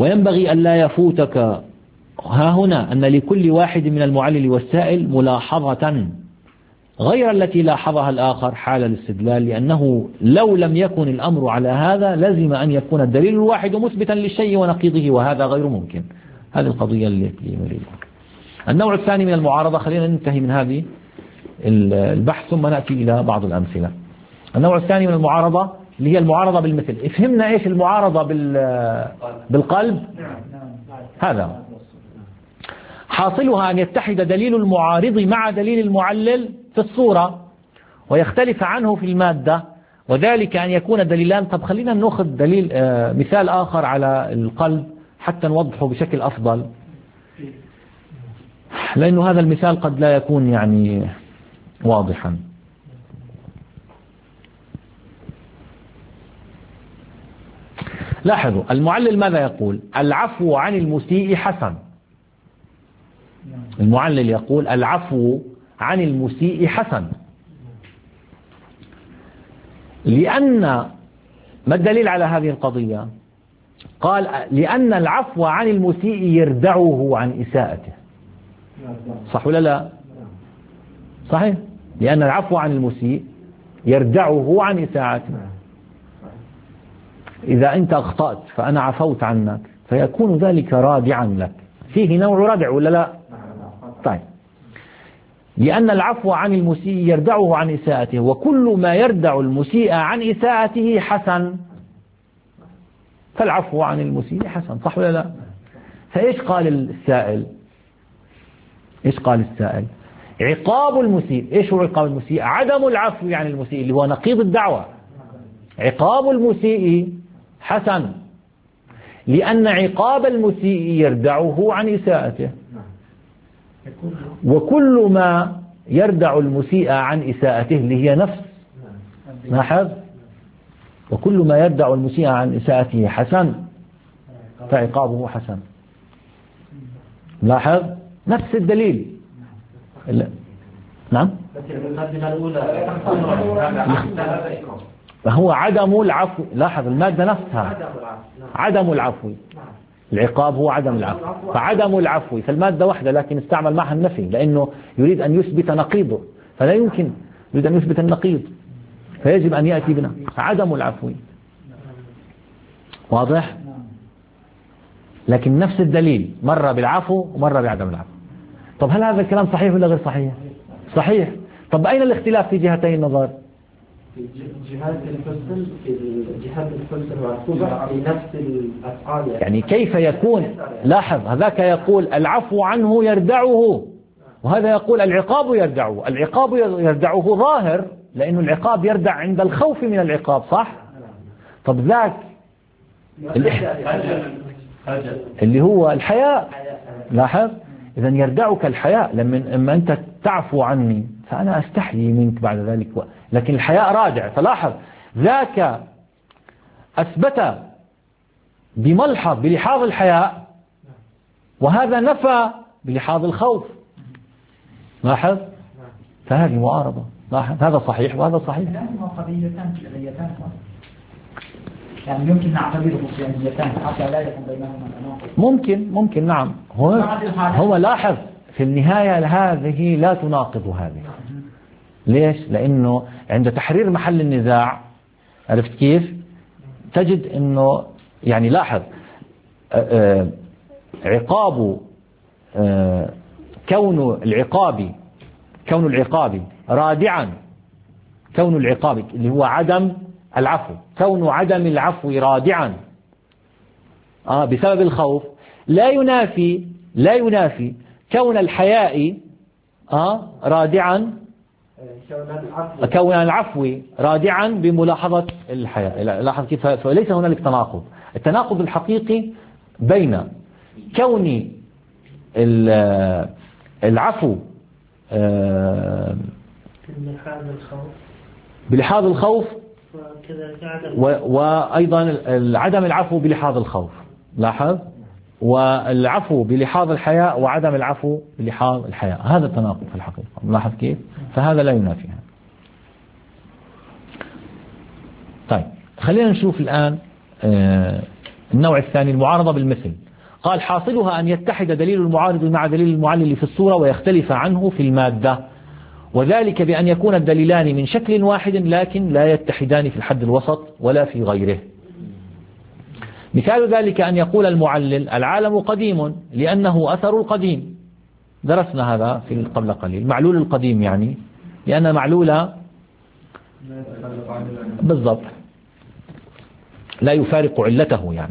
وينبغي أن لا يفوتك ها هنا أن لكل واحد من المعلل والسائل ملاحظة غير التي لاحظها الآخر حال الاستدلال، لأنه لو لم يكن الأمر على هذا لزم أن يكون الدليل الواحد مثبتا للشيء ونقيضه، وهذا غير ممكن. هذه القضية التي نريدها. النوع الثاني من المعارضة، خلينا ننتهي من هذه البحث ثم نأتي إلى بعض الأمثلة. النوع الثاني من المعارضة اللي هي المعارضة بالمثل. فهمنا إيش المعارضة بالقلب؟ هذا حاصلها أن يتحد دليل المعارض مع دليل المعلل في الصورة ويختلف عنه في المادة، وذلك أن يكون دليلان. طب خلينا نأخذ دليل مثال آخر على القلب حتى نوضحه بشكل أفضل، لأنه هذا المثال قد لا يكون يعني واضحا. لاحظوا المعلل ماذا يقول؟ العفو عن المسيء حسن. المعلل يقول العفو عن المسيء حسن، لأن ما الدليل على هذه القضية؟ قال لأن العفو عن المسيء يردعه عن إساءته. صح ولا لا؟ صحيح، لأن العفو عن المسيء يردعه عن إساءته. إذا أنت أخطأت فأنا عفوت عنك فيكون ذلك رادعا لك، فيه نوع ردع ولا لا؟ طيب، لأن العفو عن المسيء يردعه عن إساءته، وكل ما يردع المسيء عن إساءته حسن، فالعفو عن المسيء حسن. صح ولا لا؟ فإيش قال السائل؟ إيش قال السائل؟ عقاب المسيء. إيش هو عقاب المسيء؟ عدم العفو عن المسيء اللي هو نقيض الدعوة. عقاب المسيء حسن، لأن عقاب المسيء يردعه عن إساءته، وكل ما يردع المسيء عن إساءته اللي هي نفس، لاحظ، وكل ما يردع المسيء عن إساءته حسن فعقابه حسن. لاحظ نفس الدليل. نعم، فهو عدم العفو. لاحظ المادة نفسها عدم العفو، العقاب هو عدم العفو، فعدم العفو فالمادة واحدة لكن استعمل معها النفي، لأنه يريد أن يثبت نقيضه، فلا يمكن يريد أن يثبت النقيض فيجب أن يأتي بنا عدم العفو. واضح؟ لكن نفس الدليل مرة بالعفو ومرة بعدم العفو. طب هل هذا الكلام صحيح ولا غير صحيح؟ صحيح. طب أين الاختلاف في جهتي النظر؟ في جهات الحسن، في جهات الحسن والقبح في نفس الأفعال. يعني كيف يكون؟ لاحظ هذاك يقول العفو عنه يردعه، وهذا يقول العقاب يردعه. العقاب يردعه ظاهر، لأنه العقاب يردع عند الخوف من العقاب، صح؟ طب ذاك اللي هو الحياء. لاحظ إذا يردعك الحياء، لما أنت تعفو عني فأنا أستحيي منك بعد ذلك، لكن الحياء رادع. فلاحظ ذاك أثبت بملحظ بلحاظ الحياء، وهذا نفى بلحاظ الخوف. لاحظ، فهذه معارضة. لاحظ هذا صحيح وهذا صحيح. لأنهما قضيتان كليتان، يعني يمكن نعتبره قضيتان حتى لا يكون بينهما تناقض. ممكن نعم. هو لاحظ في النهاية هذه لا تناقض هذه. ليش؟ لأنه عند تحرير محل النزاع، عرفت كيف؟ تجد أنه يعني لاحظ عقاب كون العقاب رادعا، كون العقاب اللي هو عدم العفو، كون عدم العفو رادعا بسبب الخوف لا ينافي كون الحياء رادعا، كون العفو رادعا بملاحظة الحياء. لاحظ كيف؟ فليس هنالك تناقض. التناقض الحقيقي بين كون العفو بلحاظ الخوف وأيضا عدم العفو بلحاظ الخوف. لاحظ، والعفو بلحاظ الحياء وعدم العفو بلحاظ الحياء، هذا التناقض في الحقيقة. لاحظ كيف؟ فهذا لا ينافيها. طيب خلينا نشوف الآن النوع الثاني المعارضة بالمثل. قال حاصلها أن يتحد دليل المعارض مع دليل المعلل في الصورة ويختلف عنه في المادة، وذلك بأن يكون الدليلان من شكل واحد لكن لا يتحدان في الحد الوسط ولا في غيره. مثال ذلك أن يقول المعلل العالم قديم لأنه أثر القديم، درسنا هذا في قبل قليل، معلول القديم يعني لأن معلول بالضبط لا يفارق علته يعني،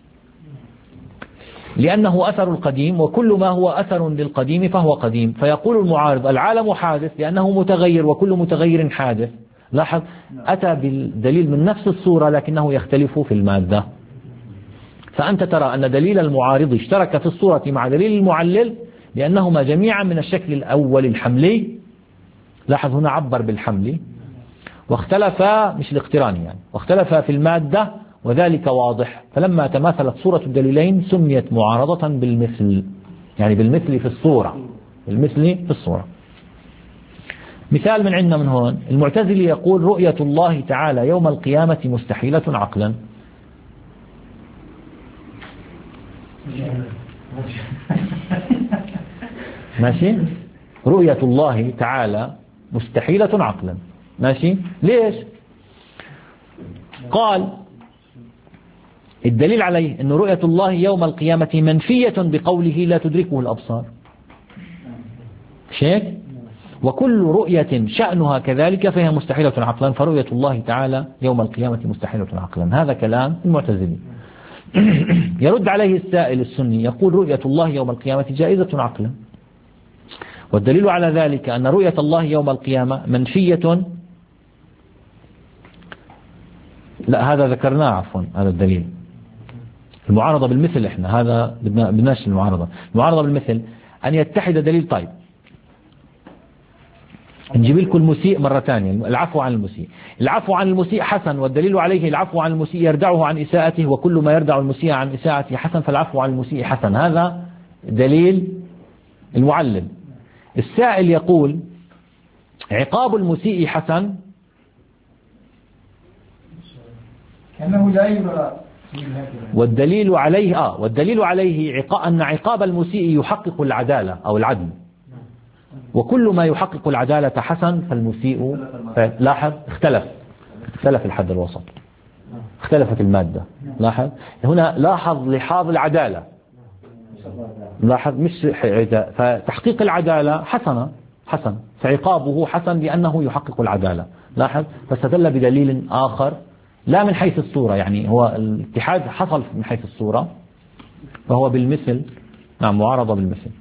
لأنه أثر القديم وكل ما هو أثر للقديم فهو قديم. فيقول المعارض العالم حادث لأنه متغير وكل متغير حادث. لاحظ أتى بالدليل من نفس الصورة لكنه يختلف في المادة. فأنت ترى أن دليل المعارض اشترك في الصورة مع دليل المعلل لأنهما جميعا من الشكل الأول الحملي. لاحظ هنا عبر بالحمل، واختلفا مش الاقتراني يعني، واختلفا في المادة وذلك واضح. فلما تماثلت صورة الدليلين سميت معارضة بالمثل، يعني بالمثل في الصورة، بالمثل في الصورة. مثال من عندنا من هون، المعتزلي يقول رؤية الله تعالى يوم القيامة مستحيلة عقلا. ماشي، رؤية الله تعالى مستحيلة عقلا. ماشي، ليش؟ قال الدليل عليه أن رؤية الله يوم القيامة منفية بقوله لا تدركه الأبصار، شيء، وكل رؤية شأنها كذلك فهي مستحيلة عقلا، فرؤية الله تعالى يوم القيامة مستحيلة عقلا. هذا كلام المعتزلي. يرد عليه السائل السني يقول رؤية الله يوم القيامة جائزة عقلا، والدليل على ذلك أن رؤية الله يوم القيامة منفية. لا هذا ذكرناه عفوا، هذا الدليل. المعارضة بالمثل احنا هذا بدناش المعارضة بالمثل أن يتحد دليل. طيب نجيب لكم المسيء مرة ثانية، العفو عن المسيء. العفو عن المسيء حسن، والدليل عليه العفو عن المسيء يردعه عن إساءته، وكل ما يردع المسيء عن إساءته حسن، فالعفو عن المسيء حسن. هذا دليل المعلل. السائل يقول عقاب المسيء حسن، كأنه لا يرى، والدليل عليه أن عقاب المسيء يحقق العدالة أو العدل، وكل ما يحقق العدالة حسن، فالمسيء لاحظ اختلف الحد الوسط، اختلفت المادة. لاحظ هنا، لاحظ لحاظ العدالة، لاحظ مش فتحقيق العدالة حسن، فعقابه حسن لأنه يحقق العدالة. لاحظ فاستدل بدليل آخر لا من حيث الصورة، يعني هو الاتحاد حصل من حيث الصورة وهو بالمثل. نعم، معارضة بالمثل.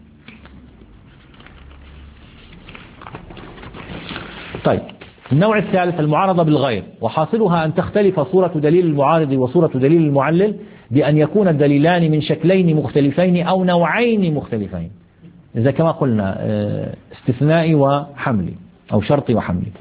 طيب النوع الثالث المعارضة بالغير، وحاصلها أن تختلف صورة دليل المعارض وصورة دليل المعلل بأن يكون الدليلان من شكلين مختلفين أو نوعين مختلفين، إذا كما قلنا استثنائي وحملي أو شرطي وحملي،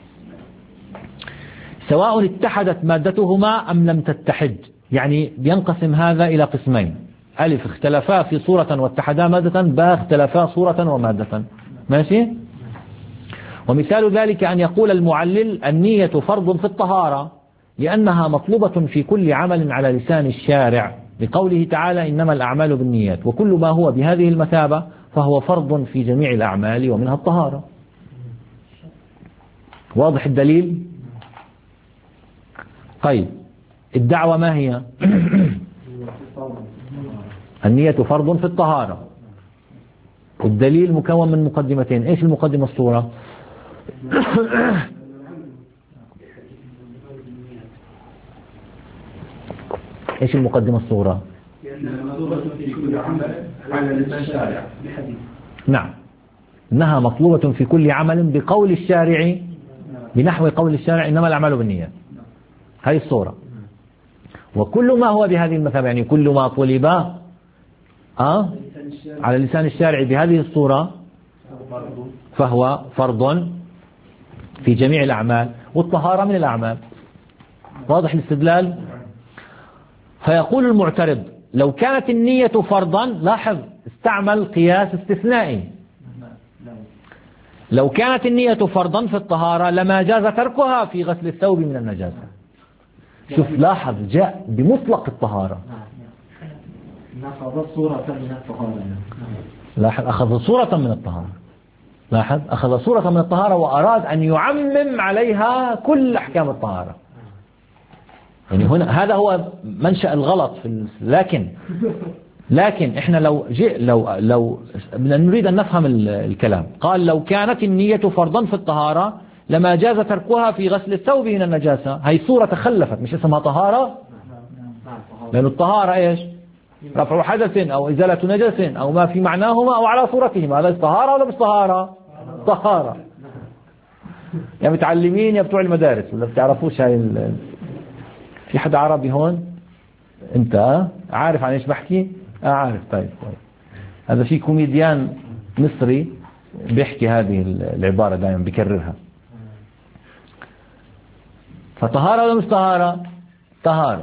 سواء اتحدت مادتهما أم لم تتحد. يعني بينقسم هذا إلى قسمين: ألف اختلفا في صورة واتحدا مادة، باء اختلفا صورة ومادة. ماشي. ومثال ذلك أن يقول المعلل النية فرض في الطهارة لأنها مطلوبة في كل عمل على لسان الشارع، لقوله تعالى إنما الأعمال بالنيات، وكل ما هو بهذه المثابة فهو فرض في جميع الأعمال ومنها الطهارة. واضح الدليل؟ طيب الدعوة ما هي؟ النية فرض في الطهارة. الدليل مكون من مقدمتين. ايش المقدمة؟ الصورة. ايش المقدمة؟ الصورة. نعم، انها مطلوبة في كل عمل بقول الشارع، بنحو قول الشارع انما الاعمال بالنيات. هذه الصورة. وكل ما هو بهذه المثابة، يعني كل ما طلب على لسان الشارع بهذه الصورة فهو فرض في جميع الأعمال، والطهارة من الأعمال. واضح الاستدلال؟ فيقول المعترض لو كانت النية فرضا، لاحظ استعمل قياس استثنائي، لو كانت النية فرضا في الطهارة لما جاز تركها في غسل الثوب من النجاسة. شوف لاحظ جاء بمطلق الطهارة، نفذ صورة من الطهارة. لاحظ أخذ صورة من الطهارة. لاحظ أخذ صورة من الطهارة وأراد أن يعمم عليها كل أحكام الطهارة. يعني هنا هذا هو منشأ الغلط لكن إحنا لو نريد أن نفهم الكلام. قال لو كانت النية فرضا في الطهارة لما جاز تركها في غسل الثوب من النجاسة. هي صورة تخلفت، مش اسمها طهارة، لأن الطهارة إيش؟ رفع حدث أو إزالة نجس أو ما في معناهما أو على صورتهما. هذا طهارة ولا مش طهارة؟ طهارة. يا متعلمين يا بتوع المدارس ولا بتعرفوش هاي في حد عربي هون؟ أنت عارف عن إيش بحكي؟ عارف. طيب. هذا في كوميديان مصري بيحكي هذه العبارة دائما بيكررها. فطهارة ولا مش طهارة؟ طهارة.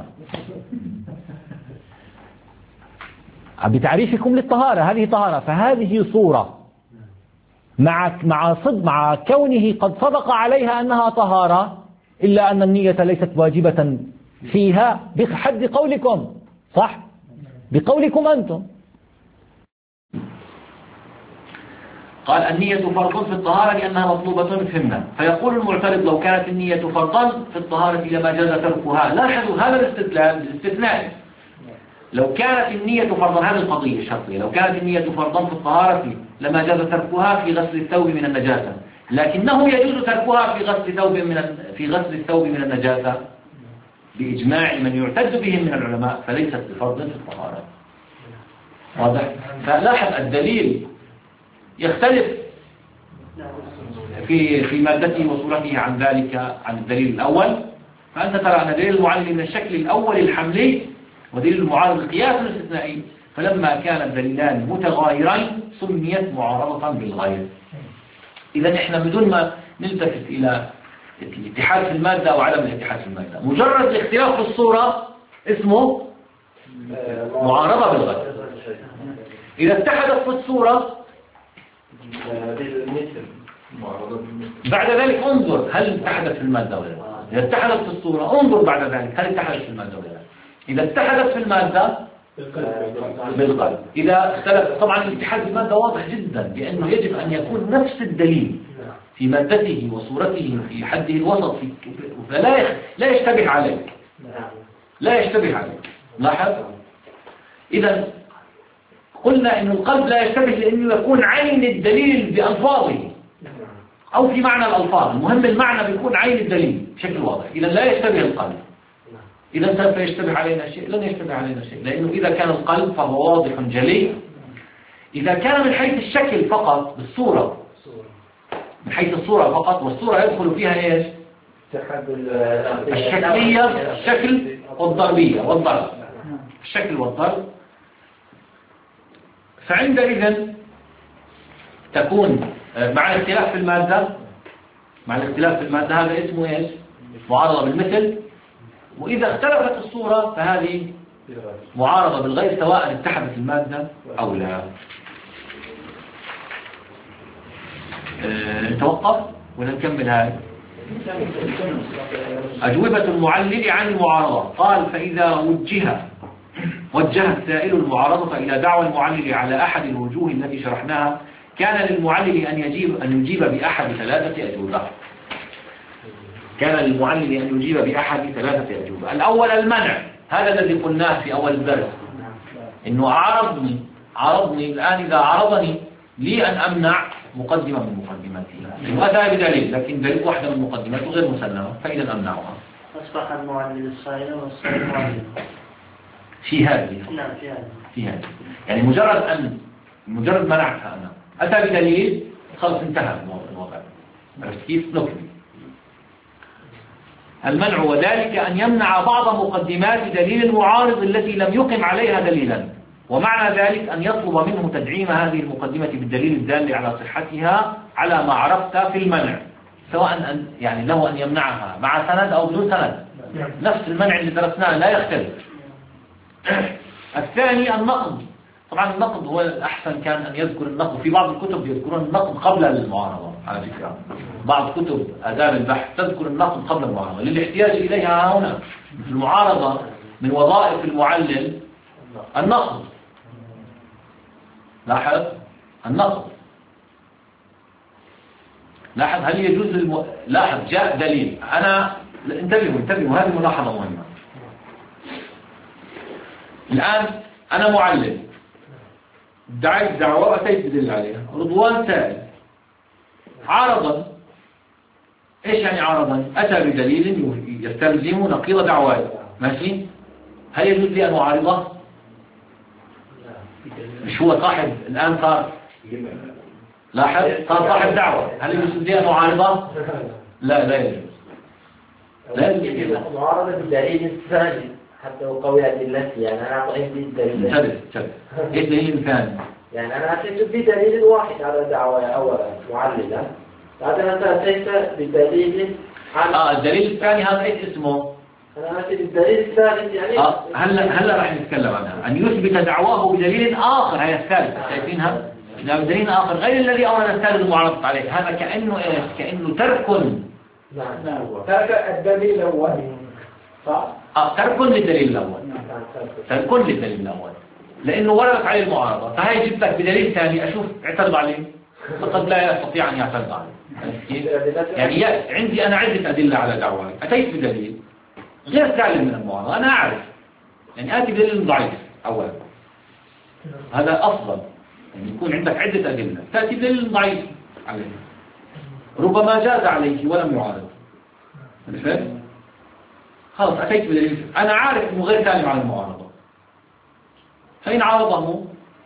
بتعريفكم للطهارة هذه طهارة، فهذه صورة مع كونه قد صدق عليها أنها طهارة، إلا أن النية ليست واجبة فيها بحد قولكم، صح؟ بقولكم أنتم. قال النية فرض في الطهارة لأنها مطلوبة فهمنا. فيقول المعترض لو كانت النية فرضا في الطهارة لما جاز تركها. لاحظوا هذا الاستثناء. لو كانت النية فرضا، هذه القضية الشرطية، لو كانت النية فرضا في الطهارة لما جاز تركها في غسل الثوب من النجاسة، لكنه يجوز تركها في غسل الثوب من النجاسة بإجماع من يعتد بهم من العلماء، فليست بفرض في الطهارة. واضح؟ فلاحظ الدليل يختلف في مادته وصورته عن ذلك عن الدليل الأول. فأنت ترى أن دليل المعلل من الشكل الأول الحملي ودليل المعارض القياس الاستثنائي، فلما كان الدليلان متغايرين سميت معارضة بالغير. إذا إحنا بدون ما نلتفت إلى الاتحاد في المادة أو عدم الاتحاد في المادة، مجرد الاختلاف في الصورة اسمه معارضة بالغير. إذا اتحدت في الصورة بعد ذلك انظر هل اتحدت في المادة ولا لا. إذا اتحدت في الصورة انظر بعد ذلك هل اتحدت في المادة ولا لا. إذا اتحدت في المادة بالقلب. إذا اختلف، طبعا الاتحاد في المادة واضح جدا، لأنه يجب أن يكون نفس الدليل في مادته وصورته في حده الوسط، فلا يشتبه عليك، لا يشتبه عليك. لاحظ. إذا قلنا إن القلب لا يشتبه لأنه يكون عين الدليل بألفاظه أو في معنى الألفاظ، المهم المعنى بيكون عين الدليل بشكل واضح. إذا لا يشتبه القلب. إذا سوف يشتبه علينا شيء؟ لن يشتبه علينا شيء، لأنه إذا كان القلب فهو واضح جلي. إذا كان من حيث الشكل فقط بالصورة، من حيث الصورة فقط، والصورة يدخل فيها إيش؟ الشكلية، الشكل والضربية والضرب، الشكل والضرب. فعندئذ تكون مع الاختلاف في المادة، هذا اسمه إيش؟ معارضة بالمثل. وإذا اختلفت الصورة فهذه معارضة بالغير، سواء اتحدت المادة أو لا. نتوقف ولا نكمل هاي؟ أجوبة المعلل عن المعارضة. قال فإذا وجه السائل المعارضة إلى دعوى المعلل على أحد الوجوه التي شرحناها، كان للمعلل أن يجيب بأحد ثلاثة أجوبة. الأول المنع، هذا الذي قلناه في أول الدرس، إنه عرضني الآن. إذا عرضني لي أن أمنع مقدمة من مقدماته، أتى بدليل، لكن دليل واحدة من مقدماته غير مسلمة، فإذا أمنعها. أصبح المعلل الصائل والصائل معلل في هذه. يعني مجرد منعتها أنا، أتى بدليل، خلص انتهى الوضع. عرفت كيف؟ نكمل. المنع وذلك أن يمنع بعض مقدمات دليل المعارض التي لم يقم عليها دليلا، ومعنى ذلك أن يطلب منه تدعيم هذه المقدمة بالدليل الدال على صحتها على ما عرفت في المنع، سواء يعني له أن يمنعها مع سند أو بدون سند، نفس المنع اللي درسناه لا يختلف. الثاني النقض. طبعا النقض هو الأحسن كان أن يذكر النقض، في بعض الكتب يذكرون النقض قبل المعارضة على فكرة، بعض كتب آداب البحث تذكر النقض قبل المعارضة للاحتياج إليها هنا. في المعارضة من وظائف المعلل النقض، لاحظ النقض. لاحظ هل يجوز لاحظ جاء دليل. أنا انتبهوا هذه ملاحظة مهمة. الآن أنا معلل دعيت دعوة وأتيت بدليل عليها. رضوان سائل عارضا. إيش يعني عارضا؟ أتى بدليل يستلزم نقيض دعواي. ماشي؟ هل يجوز لي أن أعارضه؟ مش هو صاحب الآن صار لاحظ صار صاحب دعوة. هل يجوز لي أن أعارضه؟ لا يجوز. لا يجوز. معارضة بالدليل الثاني حتى وقوي أدلتي. يعني أنا أعطيت بالدليل. انتبه. إيش دليل الثاني؟ يعني أنا أتيت بدليل واحد على دعوة أولا معللة. بعدين أنت أتيت بدليل الدليل الثاني هذا إيش اسمه؟ أنا أتيت بالدليل الثالث يعني هلا راح نتكلم عنها. أن يثبت دعواه بدليل آخر. هي الثالثة شايفينها؟ بدليل آخر غير الذي أورد السائل المعارضة عليه. هذا كأنه إيش؟ كأنه ترك. ترك الدليل الأول. صح؟ ترك للدليل الأول. ترك للدليل الأول لأنه وردت عليه المعارضة. فهي جبت لك بدليل ثاني أشوف اعترض عليه فقد لا يستطيع أن يعترض عليه. يعني عندي أنا عدة أدلة على دعواي. أتيت بدليل غير سالم من المعارضة. أنا أعرف يعني آتي بدليل ضعيف أولا. هذا أفضل يعني يكون عندك عدة أدلة تأتي بدليل ضعيف عليه ربما جاز عليه ولم يعارض. فهمت؟ خلاص أتيت بدليل أنا عارف أنه غير سالم على المعارضة. فإن عارضه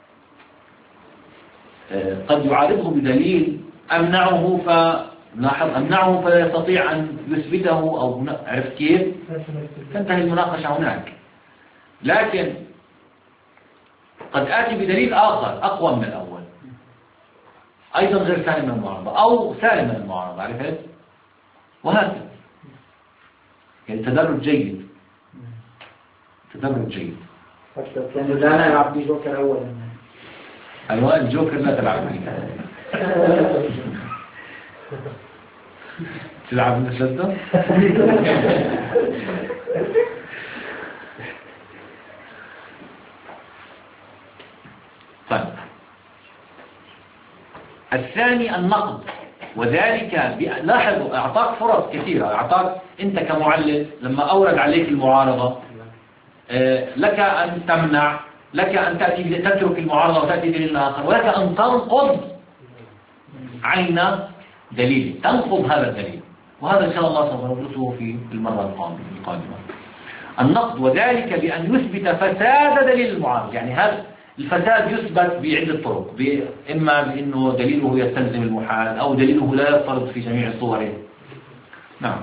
قد يعارضه بدليل أمنعه فلا يستطيع أن يثبته أو عرفت كيف؟ تنتهي المناقشة هناك. لكن قد آتي بدليل آخر أقوى من الأول أيضا غير سالم من المعارضة أو سالم من المعارضة. عرفت؟ وهكذا يعني تدرج جيد. كان لا يلعب بجوكر أولا. أيوة الجوكر لا تلعب فيه. تلعب من الثلاثة؟ طيب الثاني النقد. وذلك لاحظوا أعطاك فرص كثيرة. أعطاك أنت كمعلل لما أورد عليك المعارضة لك أن تمنع، لك أن تترك المعارضة وتأتي دليل آخر، ولك أن تنقض عين دليل، تنقض هذا الدليل. وهذا إن شاء الله سوف ندرسه في المرة القادمة. النقد وذلك بأن يثبت فساد دليل المعارض. يعني هذا الفساد يثبت بعدة طرق، إما بأنه دليله يستلزم المحال أو دليله لا يفترض في جميع صوره. نعم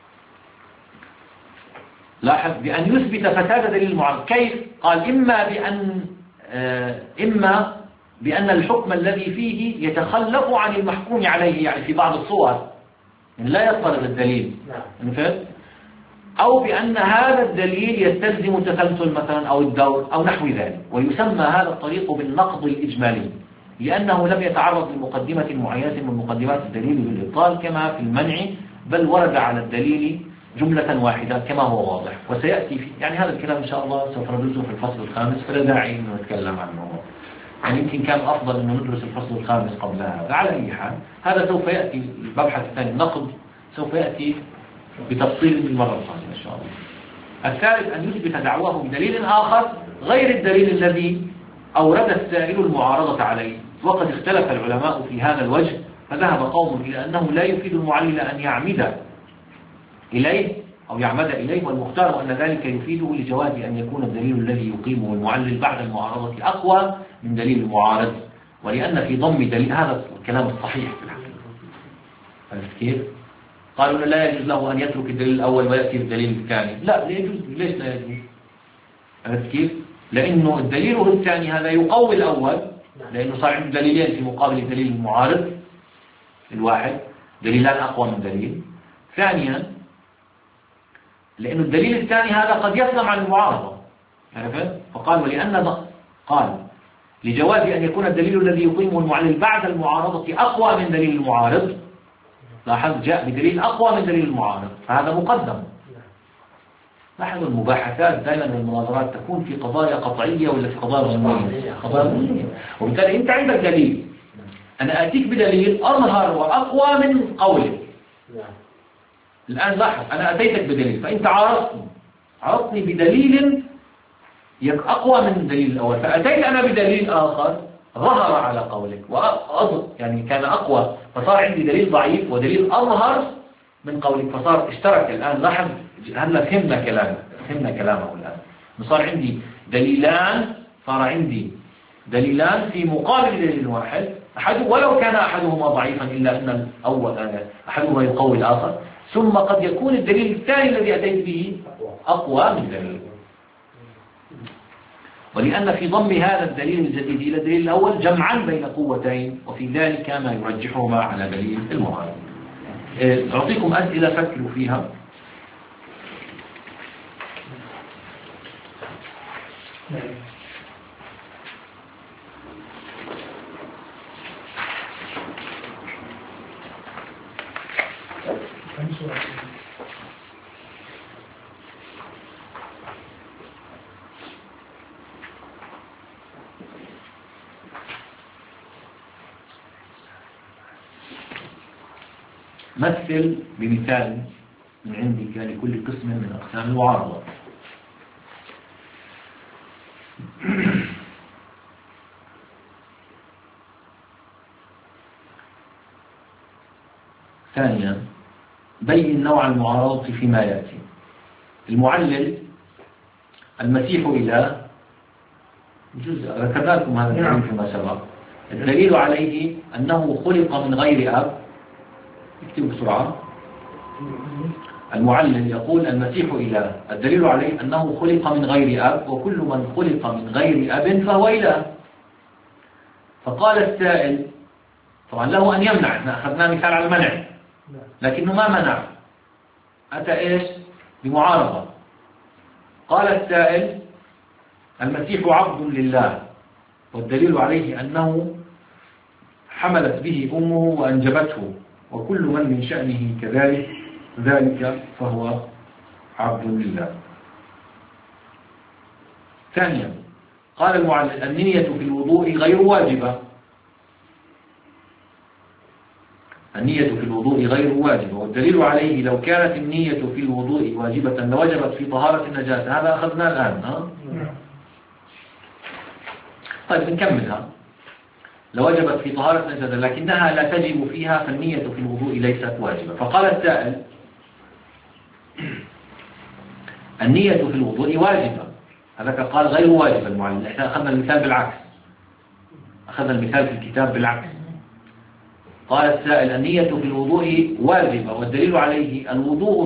لاحظ بأن يثبت فساد دليل المعارض. كيف؟ قال إما بأن الحكم الذي فيه يتخلف عن المحكوم عليه، يعني في بعض الصور يعني لا يفترض الدليل، أو بأن هذا الدليل يستلزم التسلسل مثلا أو الدور أو نحو ذلك. ويسمى هذا الطريق بالنقض الإجمالي لأنه لم يتعرض لمقدمة معينة من مقدمات الدليل بالإبطال كما في المنع، بل ورد على الدليل جملة واحدة كما هو واضح. وسيأتي في يعني هذا الكلام إن شاء الله سوف ندرسه في الفصل الخامس، فلا داعي أن نتكلم عنه. يعني يمكن كان أفضل أن ندرس الفصل الخامس قبل هذا. على أي حال هذا سوف يأتي المبحث الثاني النقد سوف يأتي بتفصيل المرة القادمة إن شاء الله. الثالث أن يثبت دعواه بدليل آخر غير الدليل الذي أورد السائل المعارضة عليه. وقد اختلف العلماء في هذا الوجه، فذهب قوم إلى أنه لا يفيد المعلل أن يعمد إليه أو يعمد إليه، والمختار أن ذلك يفيده لجواز أن يكون الدليل الذي يقيمه المعلل بعد المعارضة أقوى من دليل المعارض، ولأن في ضم دليل هذا الكلام الصحيح في الحقيقة. عرفت كيف؟ قالوا لا يجوز له أن يترك الدليل الأول ويأتي بالدليل الثاني. لا يجوز. ليش لا يجوز؟ عرفت كيف؟ لأنه الدليل الثاني هذا يقوي الأول، لأنه صار عنده دليلين في مقابل الدليل المعارض الواحد، دليلان أقوى من دليل. ثانيا لأنه الدليل الثاني هذا قد يسلم عن المعارضة. عرفت؟ فقال قال لجواز أن يكون الدليل الذي يقيمه المعلل بعد المعارضة أقوى من دليل المعارض. لاحظ جاء بدليل أقوى من دليل المعارض، فهذا مقدم. لاحظوا المباحثات دائما والمناظرات تكون في قضايا قطعية ولا في قضايا ظنية؟ قضايا ظنية. وبالتالي أنت عندك دليل، أنا آتيك بدليل أظهر وأقوى من قولك. الآن لاحظ، أنا أتيتك بدليل فأنت عارضتني بدليل أقوى من الدليل الأول، فأتيت أنا بدليل آخر ظهر على قولك يعني كان أقوى، فصار عندي دليل ضعيف ودليل أظهر من قولك، فصار اشترك. الآن لاحظ، هلا فهمنا كلامه الآن. صار عندي دليلان، صار عندي دليلان في مقابل دليل واحد، ولو كان أحدهما ضعيفا إلا أن أحدهما يقوي الآخر، ثم قد يكون الدليل الثاني الذي أتيت به أقوى من دليل. ولأن في ضم هذا الدليل الجديد إلى الدليل الأول جمعا بين قوتين، وفي ذلك ما يرجحهما على دليل المعارض. أعطيكم أسئلة فكروا فيها. مثل بمثال من عندك لكل قسم من أقسام المعارضة. ثانيا، بين نوع المعارضة فيما يأتي. المعلل المسيح إله، ذكرنا لكم هذا الدليل فيما سبق. الدليل عليه أنه خلق من غير أب. اكتبوا بسرعة. المعلل يقول المسيح إله، الدليل عليه أنه خلق من غير أب، وكل من خلق من غير أب فهو إله. فقال السائل، طبعا له أن يمنع، احنا أخذنا مثال على المنع، لكنه ما منع، أتى إيش؟ بمعارضة. قال السائل المسيح عبد لله، والدليل عليه أنه حملت به أمه وأنجبته، وكل من شأنه كذلك فهو عبد لله. ثانيا، قال المعلل النية في الوضوء غير واجبة. النية في الوضوء غير واجبة، والدليل عليه لو كانت النية في الوضوء واجبة لوجبت في طهارة النجاسة. هذا أخذناه الآن. طيب نكملها. لوجبت في طهارة النجاسة لكنها لا تجب فيها، فالنية في الوضوء ليست واجبة. فقال السائل النية في الوضوء واجبة، هذا قال غير واجبة المعلم. احنا أخذنا المثال بالعكس، أخذنا المثال في الكتاب بالعكس. قال السائل النية في الوضوء واجبة، والدليل عليه الوضوء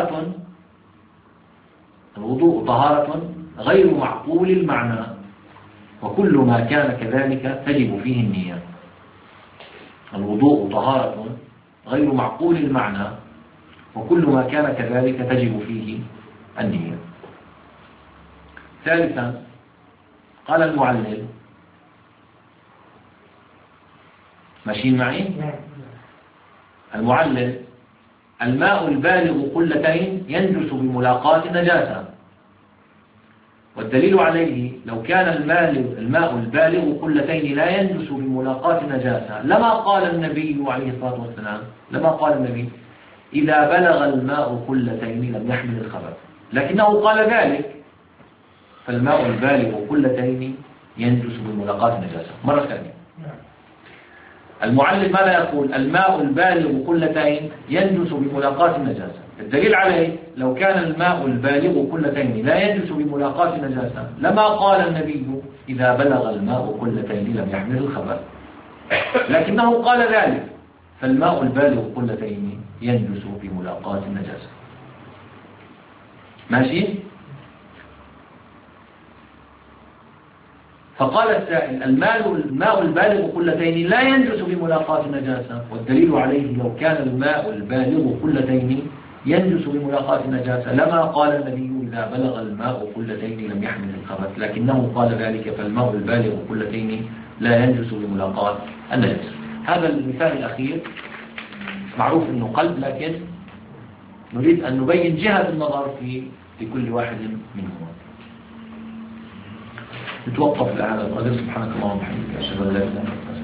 طهارة غير معقول المعنى، وكل ما كان كذلك تجب فيه النية. الوضوء طهارة غير معقول المعنى، وكل ما كان كذلك تجب فيه النية. ثالثا، قال المعلل، ماشيين معي؟ المعلل الماء البالغ قلتين ينجس بملاقاة النجاسة، والدليل عليه لو كان الماء البالغ قلتين لا ينجس بملاقاة النجاسة لما قال النبي عليه الصلاة والسلام، إذا بلغ الماء قلتين لم يحمل الخبث، لكنه قال ذلك. فالماء البالغ قلتين ينجس بملاقاة النجاسة. مرة ثانية، المعلم ماذا يقول؟ الماء البالغ قلتين ينجس بملاقاة النجاسة، الدليل عليه لو كان الماء البالغ قلتين لا ينجس بملاقاة النجاسة لما قال النبي إذا بلغ الماء قلتين لم يحمل الخبث، لكنه قال ذلك. فالماء البالغ قلتين ينجس بملاقاة النجاسة. ماشي؟ فقال السائل الماء البالغ قلتين لا ينجس بملاقاة النجاسة، والدليل عليه لو كان الماء البالغ قلتين ينجس بملاقاة النجاسة لما قال النبي إذا بلغ الماء قلتين لم يحمل الخبث، لكنه قال ذلك. فالماء البالغ قلتين لا ينجس بملاقاة النجاسة. هذا المثال الأخير معروف أنه قلب، لكن نريد أن نبين جهة النظر في لكل واحد منهما. نتوقف لهذا القدر. سبحانك اللهم وبحمدك أشهد أن لا إله إلا أنت